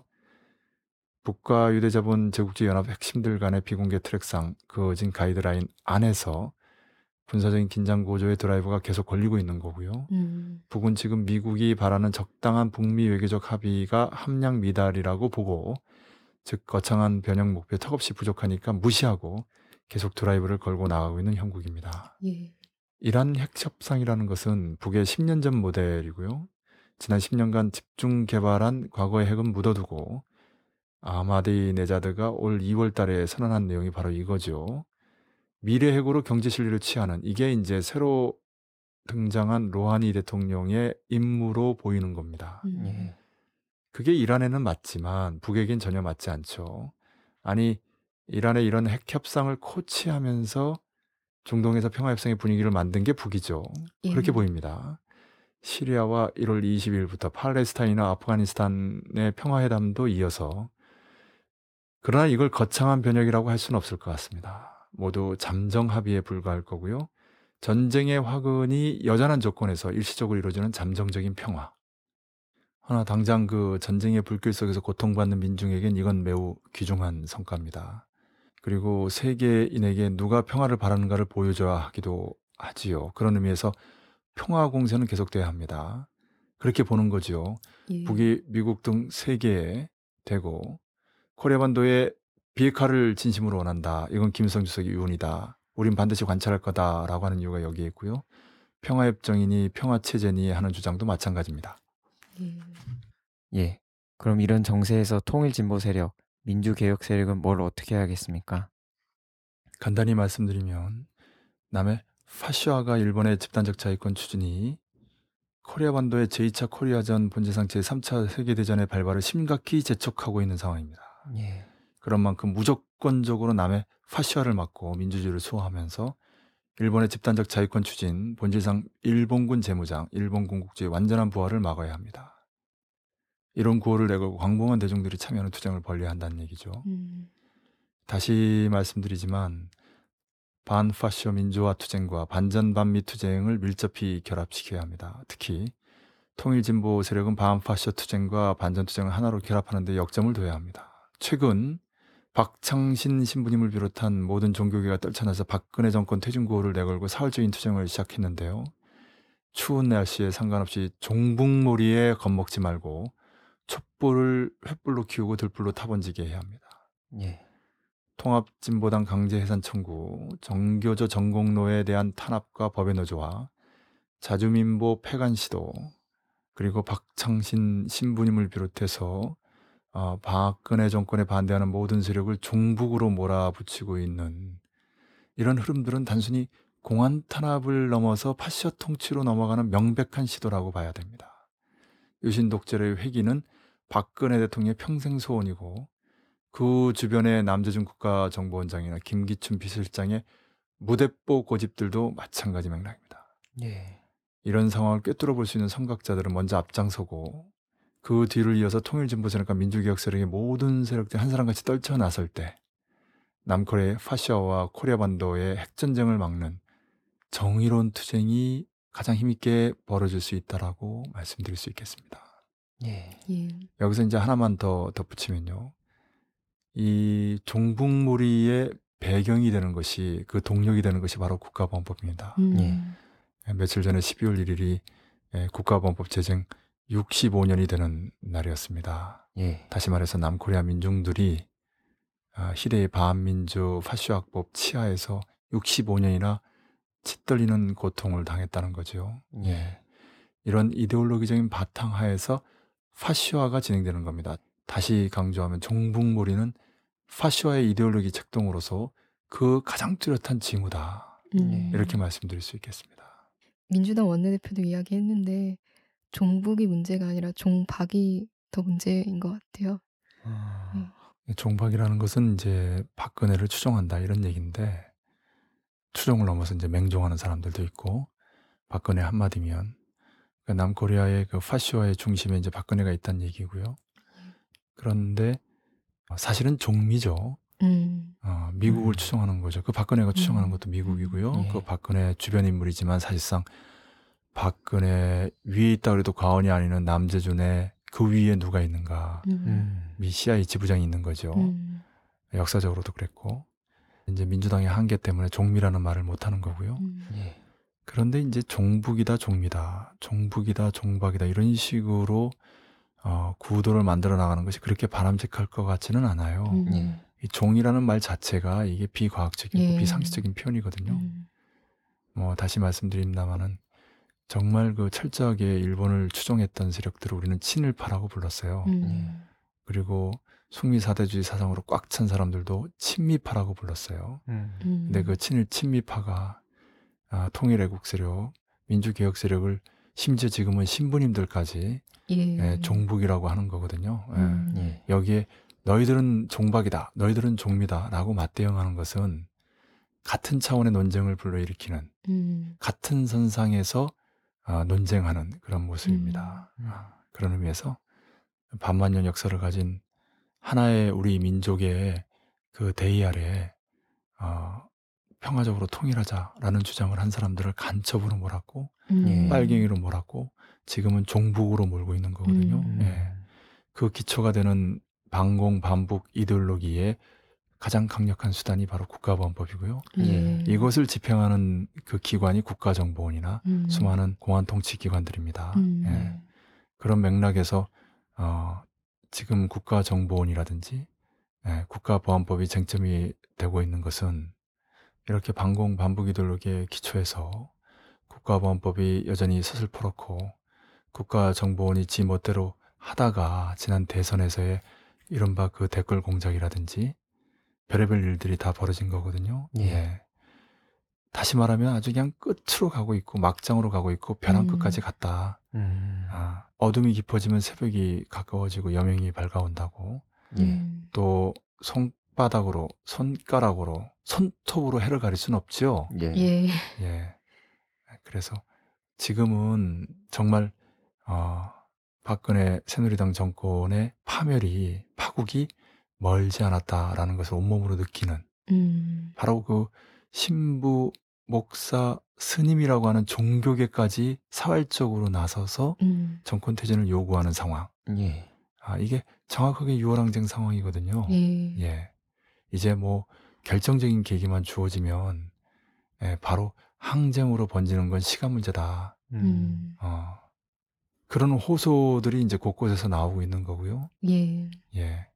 북과 유대자본 제국주의 연합 핵심들 간의 비공개 트랙상 그어진 가이드라인 안에서 군사적인 긴장 고조의 드라이브가 계속 걸리고 있는 거고요. 음. 북은 지금 미국이 바라는 적당한 북미 외교적 합의가 함량 미달이라고 보고 즉 거창한 변형 목표 턱없이 부족하니까 무시하고 계속 드라이브를 걸고 나가고 있는 형국입니다. 예. 이란 핵협상이라는 것은 북의 십 년 전 모델이고요. 지난 십 년간 집중 개발한 과거의 핵은 묻어두고 아마디네자드가 올 이월 달에 선언한 내용이 바로 이거죠. 미래 핵으로 경제 실리를 취하는 이게 이제 새로 등장한 로하니 대통령의 임무로 보이는 겁니다. 음. 예. 그게 이란에는 맞지만 북에겐 전혀 맞지 않죠. 아니 이란의 이런 핵 협상을 코치하면서 중동에서 평화협상의 분위기를 만든 게 북이죠. 예. 그렇게 보입니다. 시리아와 일월 이십일부터 팔레스타인이나 아프가니스탄의 평화회담도 이어서 그러나 이걸 거창한 변혁이라고 할 수는 없을 것 같습니다. 모두 잠정 합의에 불과할 거고요. 전쟁의 화근이 여전한 조건에서 일시적으로 이루어지는 잠정적인 평화. 하나 당장 그 전쟁의 불길 속에서 고통받는 민중에겐 이건 매우 귀중한 성과입니다. 그리고 세계인에게 누가 평화를 바라는가를 보여줘야 하기도 하지요. 그런 의미에서 평화 공세는 계속돼야 합니다. 그렇게 보는 거죠. 예. 북이 미국 등 세계에 대고 코리아 반도에 비핵화를 진심으로 원한다. 이건 김일성 주석의 유언이다. 우린 반드시 관찰할 거다라고 하는 이유가 여기에 있고요. 평화협정이니 평화체제니 하는 주장도 마찬가지입니다. 예. 예. 그럼 이런 정세에서 통일진보 세력, 민주개혁 세력은 뭘 어떻게 해야겠습니까? 간단히 말씀드리면 남의 파시화가 일본의 집단적 자위권 추진이 코리아 반도의 제이 차 코리아전 본질상 제삼 차 세계대전의 발발을 심각히 재촉하고 있는 상황입니다. 예. 그런 만큼 무조건적으로 남의 파시화를 막고 민주주의를 수호하면서 일본의 집단적 자위권 추진, 본질상 일본군 재무장, 일본 군국주의 완전한 부활을 막아야 합니다. 이런 구호를 내걸고 광범한 대중들이 참여하는 투쟁을 벌여야 한다는 얘기죠. 음. 다시 말씀드리지만 반파시오 민주화 투쟁과 반전반미 투쟁을 밀접히 결합시켜야 합니다. 특히 통일진보 세력은 반파시오 투쟁과 반전 투쟁을 하나로 결합하는 데 역점을 둬야 합니다. 최근 박창신 신부님을 비롯한 모든 종교계가 떨쳐나서 박근혜 정권 퇴진 구호를 내걸고 사흘적인 투쟁을 시작했는데요. 추운 날씨에 상관없이 종북몰이에 겁먹지 말고 촛불을 횃불로 키우고 들불로 타번지게 해야 합니다. 예. 통합진보당 강제 해산 청구, 정교조 전공로에 대한 탄압과 법의 노조와 자주민보 폐간 시도, 그리고 박창신 신부님을 비롯해서 어, 박근혜 정권에 반대하는 모든 세력을 종북으로 몰아붙이고 있는 이런 흐름들은 단순히 공안 탄압을 넘어서 파시아 통치로 넘어가는 명백한 시도라고 봐야 됩니다. 유신 독재의 회기는 박근혜 대통령의 평생 소원이고 그 주변의 남재준 국가정보원장이나 김기춘 비서실장의 무대뽀 고집들도 마찬가지 맥락입니다. 예. 이런 상황을 꿰뚫어 볼 수 있는 선각자들은 먼저 앞장서고 그 뒤를 이어서 통일진보 세력과 민주개혁 세력의 모든 세력들이 한 사람같이 떨쳐나설 때 남코리아의 파시아와 코리아 반도의 핵전쟁을 막는 정의로운 투쟁이 가장 힘있게 벌어질 수 있다라고 말씀드릴 수 있겠습니다. 예. 예. 여기서 이제 하나만 더 덧붙이면요. 이 종북몰이의 배경이 되는 것이, 그 동력이 되는 것이 바로 국가보안법입니다. 음. 예. 며칠 전에 십이월 일일이 국가보안법 제정 육십오 년이 되는 날이었습니다. 예. 다시 말해서 남코리아 민중들이 희대의 반민주 파시화법 치하에서 육십오 년이나 치떨리는 고통을 당했다는 거죠. 예. 이런 이데올로기적인 바탕하에서 파시화가 진행되는 겁니다. 다시 강조하면 종북몰이는 파시화의 이데올로기 책동으로서 그 가장 뚜렷한 징후다. 음. 이렇게 말씀드릴 수 있겠습니다. 민주당 원내대표도 이야기했는데 종북이 문제가 아니라 종박이 더 문제인 것 같아요. 아, 종박이라는 것은 이제 박근혜를 추종한다 이런 얘기인데, 추종을 넘어서 이제 맹종하는 사람들도 있고, 박근혜 한마디면 그러니까 남코리아의 그 파시화의 중심에 이제 박근혜가 있다는 얘기고요. 그런데 사실은 종미죠. 음. 어, 미국을 음. 추종하는 거죠. 그 박근혜가 추종하는 음. 것도 미국이고요. 음. 예. 그 박근혜 주변 인물이지만 사실상 박근혜 위에 있다 그래도 과언이 아니는 남재준의 그 위에 누가 있는가? 음. 음. 미 씨아이에이 지부장이 있는 거죠. 음. 역사적으로도 그랬고, 이제 민주당의 한계 때문에 종미라는 말을 못 하는 거고요. 음. 예. 그런데 이제 종북이다 종미다, 종북이다 종박이다 이런 식으로 어, 구도를 만들어 나가는 것이 그렇게 바람직할 것 같지는 않아요. 음. 예. 이 종이라는 말 자체가 이게 비과학적이고 예. 비상식적인 표현이거든요. 음. 뭐 다시 말씀드립니다만은 정말 그 철저하게 일본을 추종했던 세력들을 우리는 친일파라고 불렀어요. 음. 그리고 숙미 사대주의 사상으로 꽉 찬 사람들도 친미파라고 불렀어요. 음. 음. 근데 그 친일 친미파가 아, 통일애국 세력, 민주개혁 세력을 심지어 지금은 신부님들까지 예. 예, 종북이라고 하는 거거든요. 예. 음. 예. 여기에 너희들은 종박이다, 너희들은 종미다라고 맞대응하는 것은 같은 차원의 논쟁을 불러일으키는, 음. 같은 선상에서 아, 논쟁하는 그런 모습입니다. 음. 아, 그런 의미에서 반만 년 역사를 가진 하나의 우리 민족의 그 대의 아래 어, 평화적으로 통일하자라는 주장을 한 사람들을 간첩으로 몰았고 음. 빨갱이로 몰았고 지금은 종북으로 몰고 있는 거거든요. 음. 예. 그 기초가 되는 반공 반북 이데올로기의 가장 강력한 수단이 바로 국가보안법이고요. 예. 이것을 집행하는 그 기관이 국가정보원이나 음. 수많은 공안 통치 기관들입니다. 음. 예. 그런 맥락에서 어, 지금 국가정보원이라든지 예, 국가보안법이 쟁점이 되고 있는 것은 이렇게 반공 반북 이데올로기에 기초해서 국가보안법이 여전히 서슬퍼렇고 국가정보원이 지 멋대로 하다가 지난 대선에서의 이른바 그 댓글 공작이라든지 별의별 일들이 다 벌어진 거거든요. 예. 예. 다시 말하면 아주 그냥 끝으로 가고 있고 막장으로 가고 있고 벼랑 음. 끝까지 갔다. 음. 아, 어둠이 깊어지면 새벽이 가까워지고 여명이 밝아온다고. 예. 음. 또 손바닥으로 손가락으로 손톱으로 해를 가릴 순 없죠. 예. 예. 예. 그래서 지금은 정말 어, 박근혜 새누리당 정권의 파멸이 파국이 멀지 않았다라는 것을 온몸으로 느끼는 음. 바로 그 신부, 목사, 스님이라고 하는 종교계까지 사활적으로 나서서 음. 정권 퇴진을 요구하는 상황. 예. 아, 이게 정확하게 유월항쟁 상황이거든요. 예. 예. 이제 뭐 결정적인 계기만 주어지면 예, 바로 항쟁으로 번지는 건 시간 문제다. 음. 어, 그런 호소들이 이제 곳곳에서 나오고 있는 거고요. 예. 예.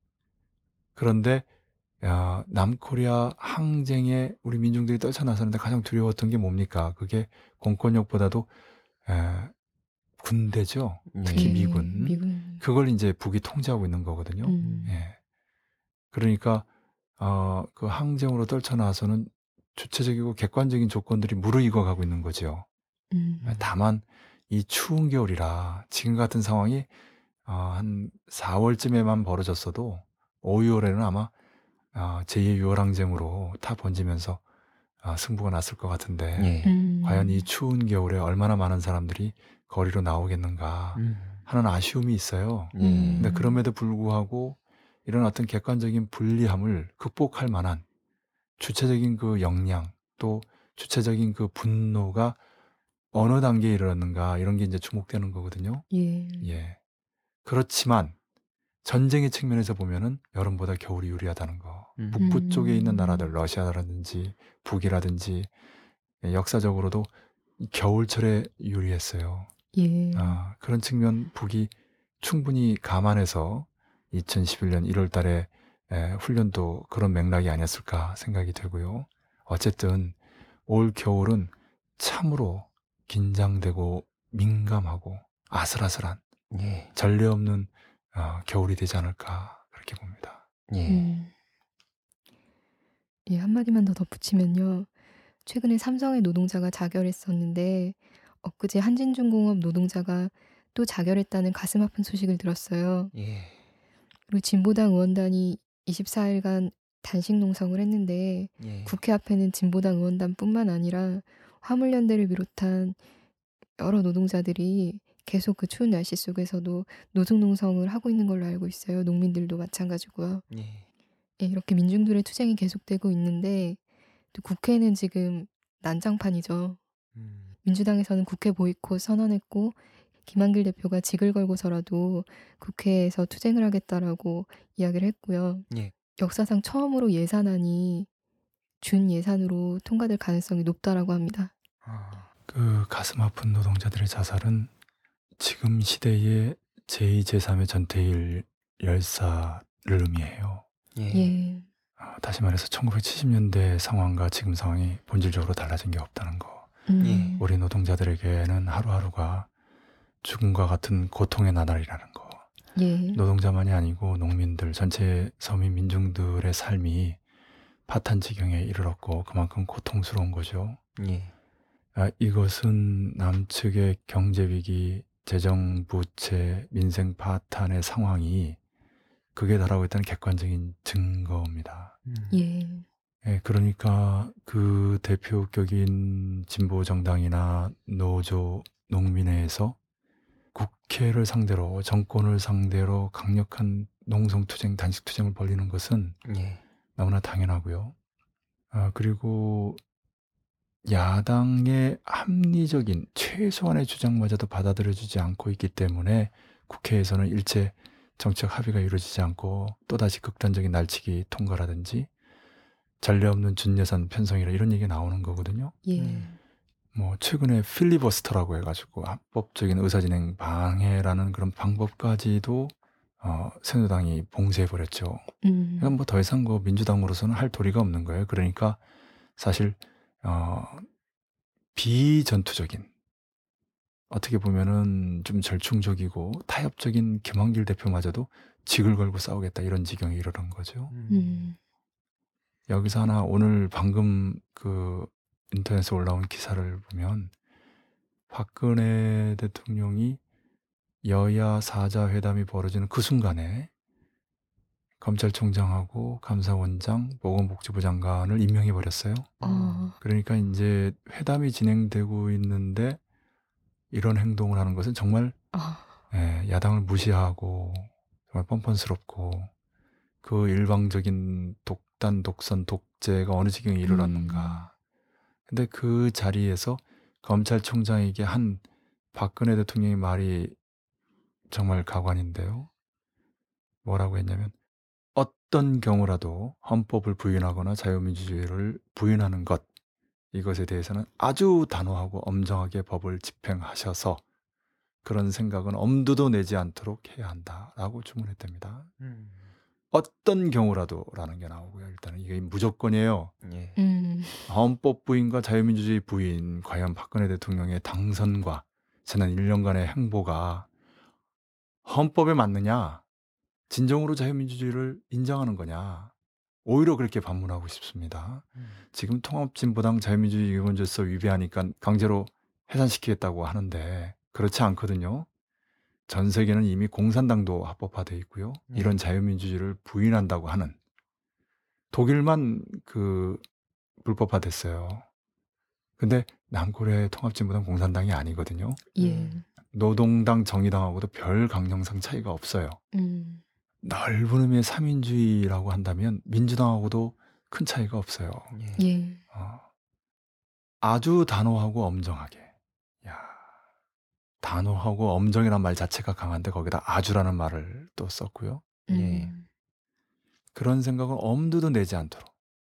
그런데 야, 남코리아 항쟁에 우리 민중들이 떨쳐나서는데 가장 두려웠던 게 뭡니까? 그게 공권력보다도 에, 군대죠. 특히 예. 미군. 미군. 그걸 이제 북이 통제하고 있는 거거든요. 음. 예. 그러니까 어, 그 항쟁으로 떨쳐나서는 주체적이고 객관적인 조건들이 무르익어 가고 있는 거죠. 음. 다만 이 추운 겨울이라 지금 같은 상황이 어, 한 사월쯤에만 벌어졌어도 오, 유월에는 아마 어, 제이의 유월항쟁으로 타 번지면서 어, 승부가 났을 것 같은데 예. 음. 과연 이 추운 겨울에 얼마나 많은 사람들이 거리로 나오겠는가 음. 하는 아쉬움이 있어요. 예. 근데 그럼에도 불구하고 이런 어떤 객관적인 불리함을 극복할 만한 주체적인 그 역량 또 주체적인 그 분노가 어느 단계에 이르렀는가 이런 게 이제 주목되는 거거든요. 예. 예. 그렇지만 전쟁의 측면에서 보면은 여름보다 겨울이 유리하다는 거. 음. 북부 쪽에 있는 음. 나라들, 러시아라든지 북이라든지 예, 역사적으로도 이 겨울철에 유리했어요. 예. 아, 그런 측면 북이 충분히 감안해서 이천십일 년 일월 달에 에, 훈련도 그런 맥락이 아니었을까 생각이 되고요. 어쨌든 올 겨울은 참으로 긴장되고 민감하고 아슬아슬한 예. 전례 없는 어, 겨울이 되지 않을까 그렇게 봅니다. 예. 음. 예, 한마디만 더 덧붙이면요. 최근에 삼성의 노동자가 자결했었는데 엊그제 한진중공업 노동자가 또 자결했다는 가슴 아픈 소식을 들었어요. 예. 그리고 진보당 의원단이 이십사 일간 단식 농성을 했는데 예. 국회 앞에는 진보당 의원단뿐만 아니라 화물연대를 비롯한 여러 노동자들이 계속 그 추운 날씨 속에서도 노숙 농성을 하고 있는 걸로 알고 있어요. 농민들도 마찬가지고요. 예. 예, 이렇게 민중들의 투쟁이 계속되고 있는데 또 국회는 지금 난장판이죠. 음. 민주당에서는 국회 보이콧 선언했고 김한길 대표가 직을 걸고서라도 국회에서 투쟁을 하겠다라고 이야기를 했고요. 예. 역사상 처음으로 예산안이 준 예산으로 통과될 가능성이 높다라고 합니다. 아. 그 가슴 아픈 노동자들의 자살은 지금 시대의 제이, 제삼의 전태일 열사를 의미해요. 예. 예. 아, 다시 말해서 천구백칠십 년대 상황과 지금 상황이 본질적으로 달라진 게 없다는 거. 음. 예. 우리 노동자들에게는 하루하루가 죽음과 같은 고통의 나날이라는 거. 예. 노동자만이 아니고 농민들, 전체 서민 민중들의 삶이 파탄 지경에 이르렀고 그만큼 고통스러운 거죠. 예. 아, 이것은 남측의 경제위기, 재정부채, 민생 파탄의 상황이 극에 달하고 있다는 객관적인 증거입니다. 음. 예. 예, 그러니까 그 대표격인 진보 정당이나 노조, 농민회에서 국회를 상대로 정권을 상대로 강력한 농성투쟁, 단식투쟁을 벌이는 것은 예. 너무나 당연하고요. 아, 그리고 야당의 합리적인 최소한의 주장마저도 받아들여지지 않고 있기 때문에 국회에서는 일체 정책 합의가 이루어지지 않고 또다시 극단적인 날치기 통과라든지 전례 없는 준예산 편성이라 이런 얘기가 나오는 거거든요. 예. 음. 뭐 최근에 필리버스터라고 해가지고 합법적인 의사진행 방해라는 그런 방법까지도 어, 새누리당이 봉쇄해버렸죠. 음. 이건 뭐 더 이상 그 민주당으로서는 할 도리가 없는 거예요. 그러니까 사실 어, 비전투적인 어떻게 보면은 좀 절충적이고 타협적인 김한길 대표마저도 직을 걸고 싸우겠다 이런 지경에 이르는 거죠. 음. 여기서 하나 오늘 방금 그 인터넷에 올라온 기사를 보면 박근혜 대통령이 여야 사자 회담이 벌어지는 그 순간에 검찰총장하고 감사원장, 보건복지부 장관을 임명해 버렸어요. 아. 그러니까 이제 회담이 진행되고 있는데 이런 행동을 하는 것은 정말 아. 예, 야당을 무시하고 정말 뻔뻔스럽고 그 일방적인 독단, 독선, 독재가 어느 지경에 이르렀는가. 근데 그 자리에서 검찰총장에게 한 박근혜 대통령의 말이 정말 가관인데요. 뭐라고 했냐면 어떤 경우라도 헌법을 부인하거나 자유민주주의를 부인하는 것 이것에 대해서는 아주 단호하고 엄정하게 법을 집행하셔서 그런 생각은 엄두도 내지 않도록 해야 한다라고 주문했답니다. 음. 어떤 경우라도라는 게 나오고요. 일단은 이게 무조건이에요. 예. 음. 헌법 부인과 자유민주주의 부인, 과연 박근혜 대통령의 당선과 지난 일 년간의 행보가 헌법에 맞느냐, 진정으로 자유민주주의를 인정하는 거냐, 오히려 그렇게 반문하고 싶습니다. 음. 지금 통합진보당 자유민주주의 기본질서 위배하니까 강제로 해산시키겠다고 하는데 그렇지 않거든요. 전 세계는 이미 공산당도 합법화돼 있고요. 네. 이런 자유민주주의를 부인한다고 하는 독일만 그 불법화됐어요. 근데 남코리아의 통합진보당 공산당이 아니거든요. 예. 노동당, 정의당하고도 별 강령상 차이가 없어요. 음. 넓은 의미의 삼인주의라고 한다면 민주당하고도 큰 차이가 없어요. 예. 예. 어, 아주 단호하고 엄정하게. 야, 단호하고 엄정이란 말 자체가 강한데 거기다 아주라는 말을 또 썼고요. 예. 음. 그런 생각은 엄두도 내지 않도록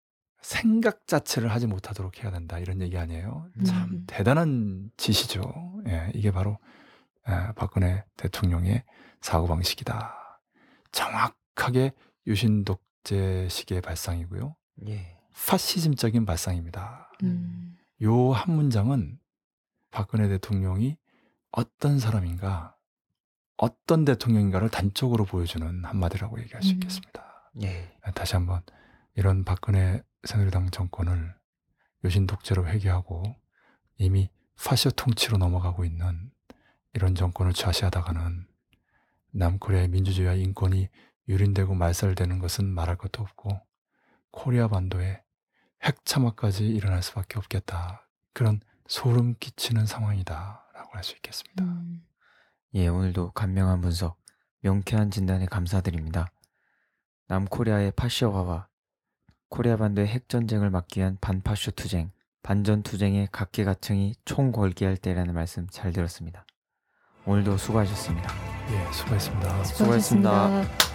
생각 자체를 하지 못하도록 해야 된다 이런 얘기 아니에요. 참 음. 대단한 짓이죠. 예, 이게 바로 예, 박근혜 대통령의 사고방식이다. 정확하게 유신 독재식의 발상이고요. 예. 파시즘적인 발상입니다. 음. 요 한 문장은 박근혜 대통령이 어떤 사람인가, 어떤 대통령인가를 단적으로 보여주는 한마디라고 얘기할 수 음. 있겠습니다. 예. 다시 한번 이런 박근혜 새누리당 정권을 유신 독재로 회귀하고 이미 파시오 통치로 넘어가고 있는 이런 정권을 좌시하다가는 남코리아의 민주주의와 인권이 유린되고 말살되는 것은 말할 것도 없고 코리아 반도에 핵 참화까지 일어날 수밖에 없겠다. 그런 소름 끼치는 상황이다라고 할 수 있겠습니다. 음. 예, 오늘도 간명한 분석, 명쾌한 진단에 감사드립니다. 남코리아의 파시오화와 코리아 반도의 핵전쟁을 막기 위한 반파쇼 투쟁, 반전 투쟁의 각계각층이 총궐기할 때라는 말씀 잘 들었습니다. 오늘도 수고하셨습니다. 예, 수고했습니다. 수고하셨습니다. 수고하셨습니다.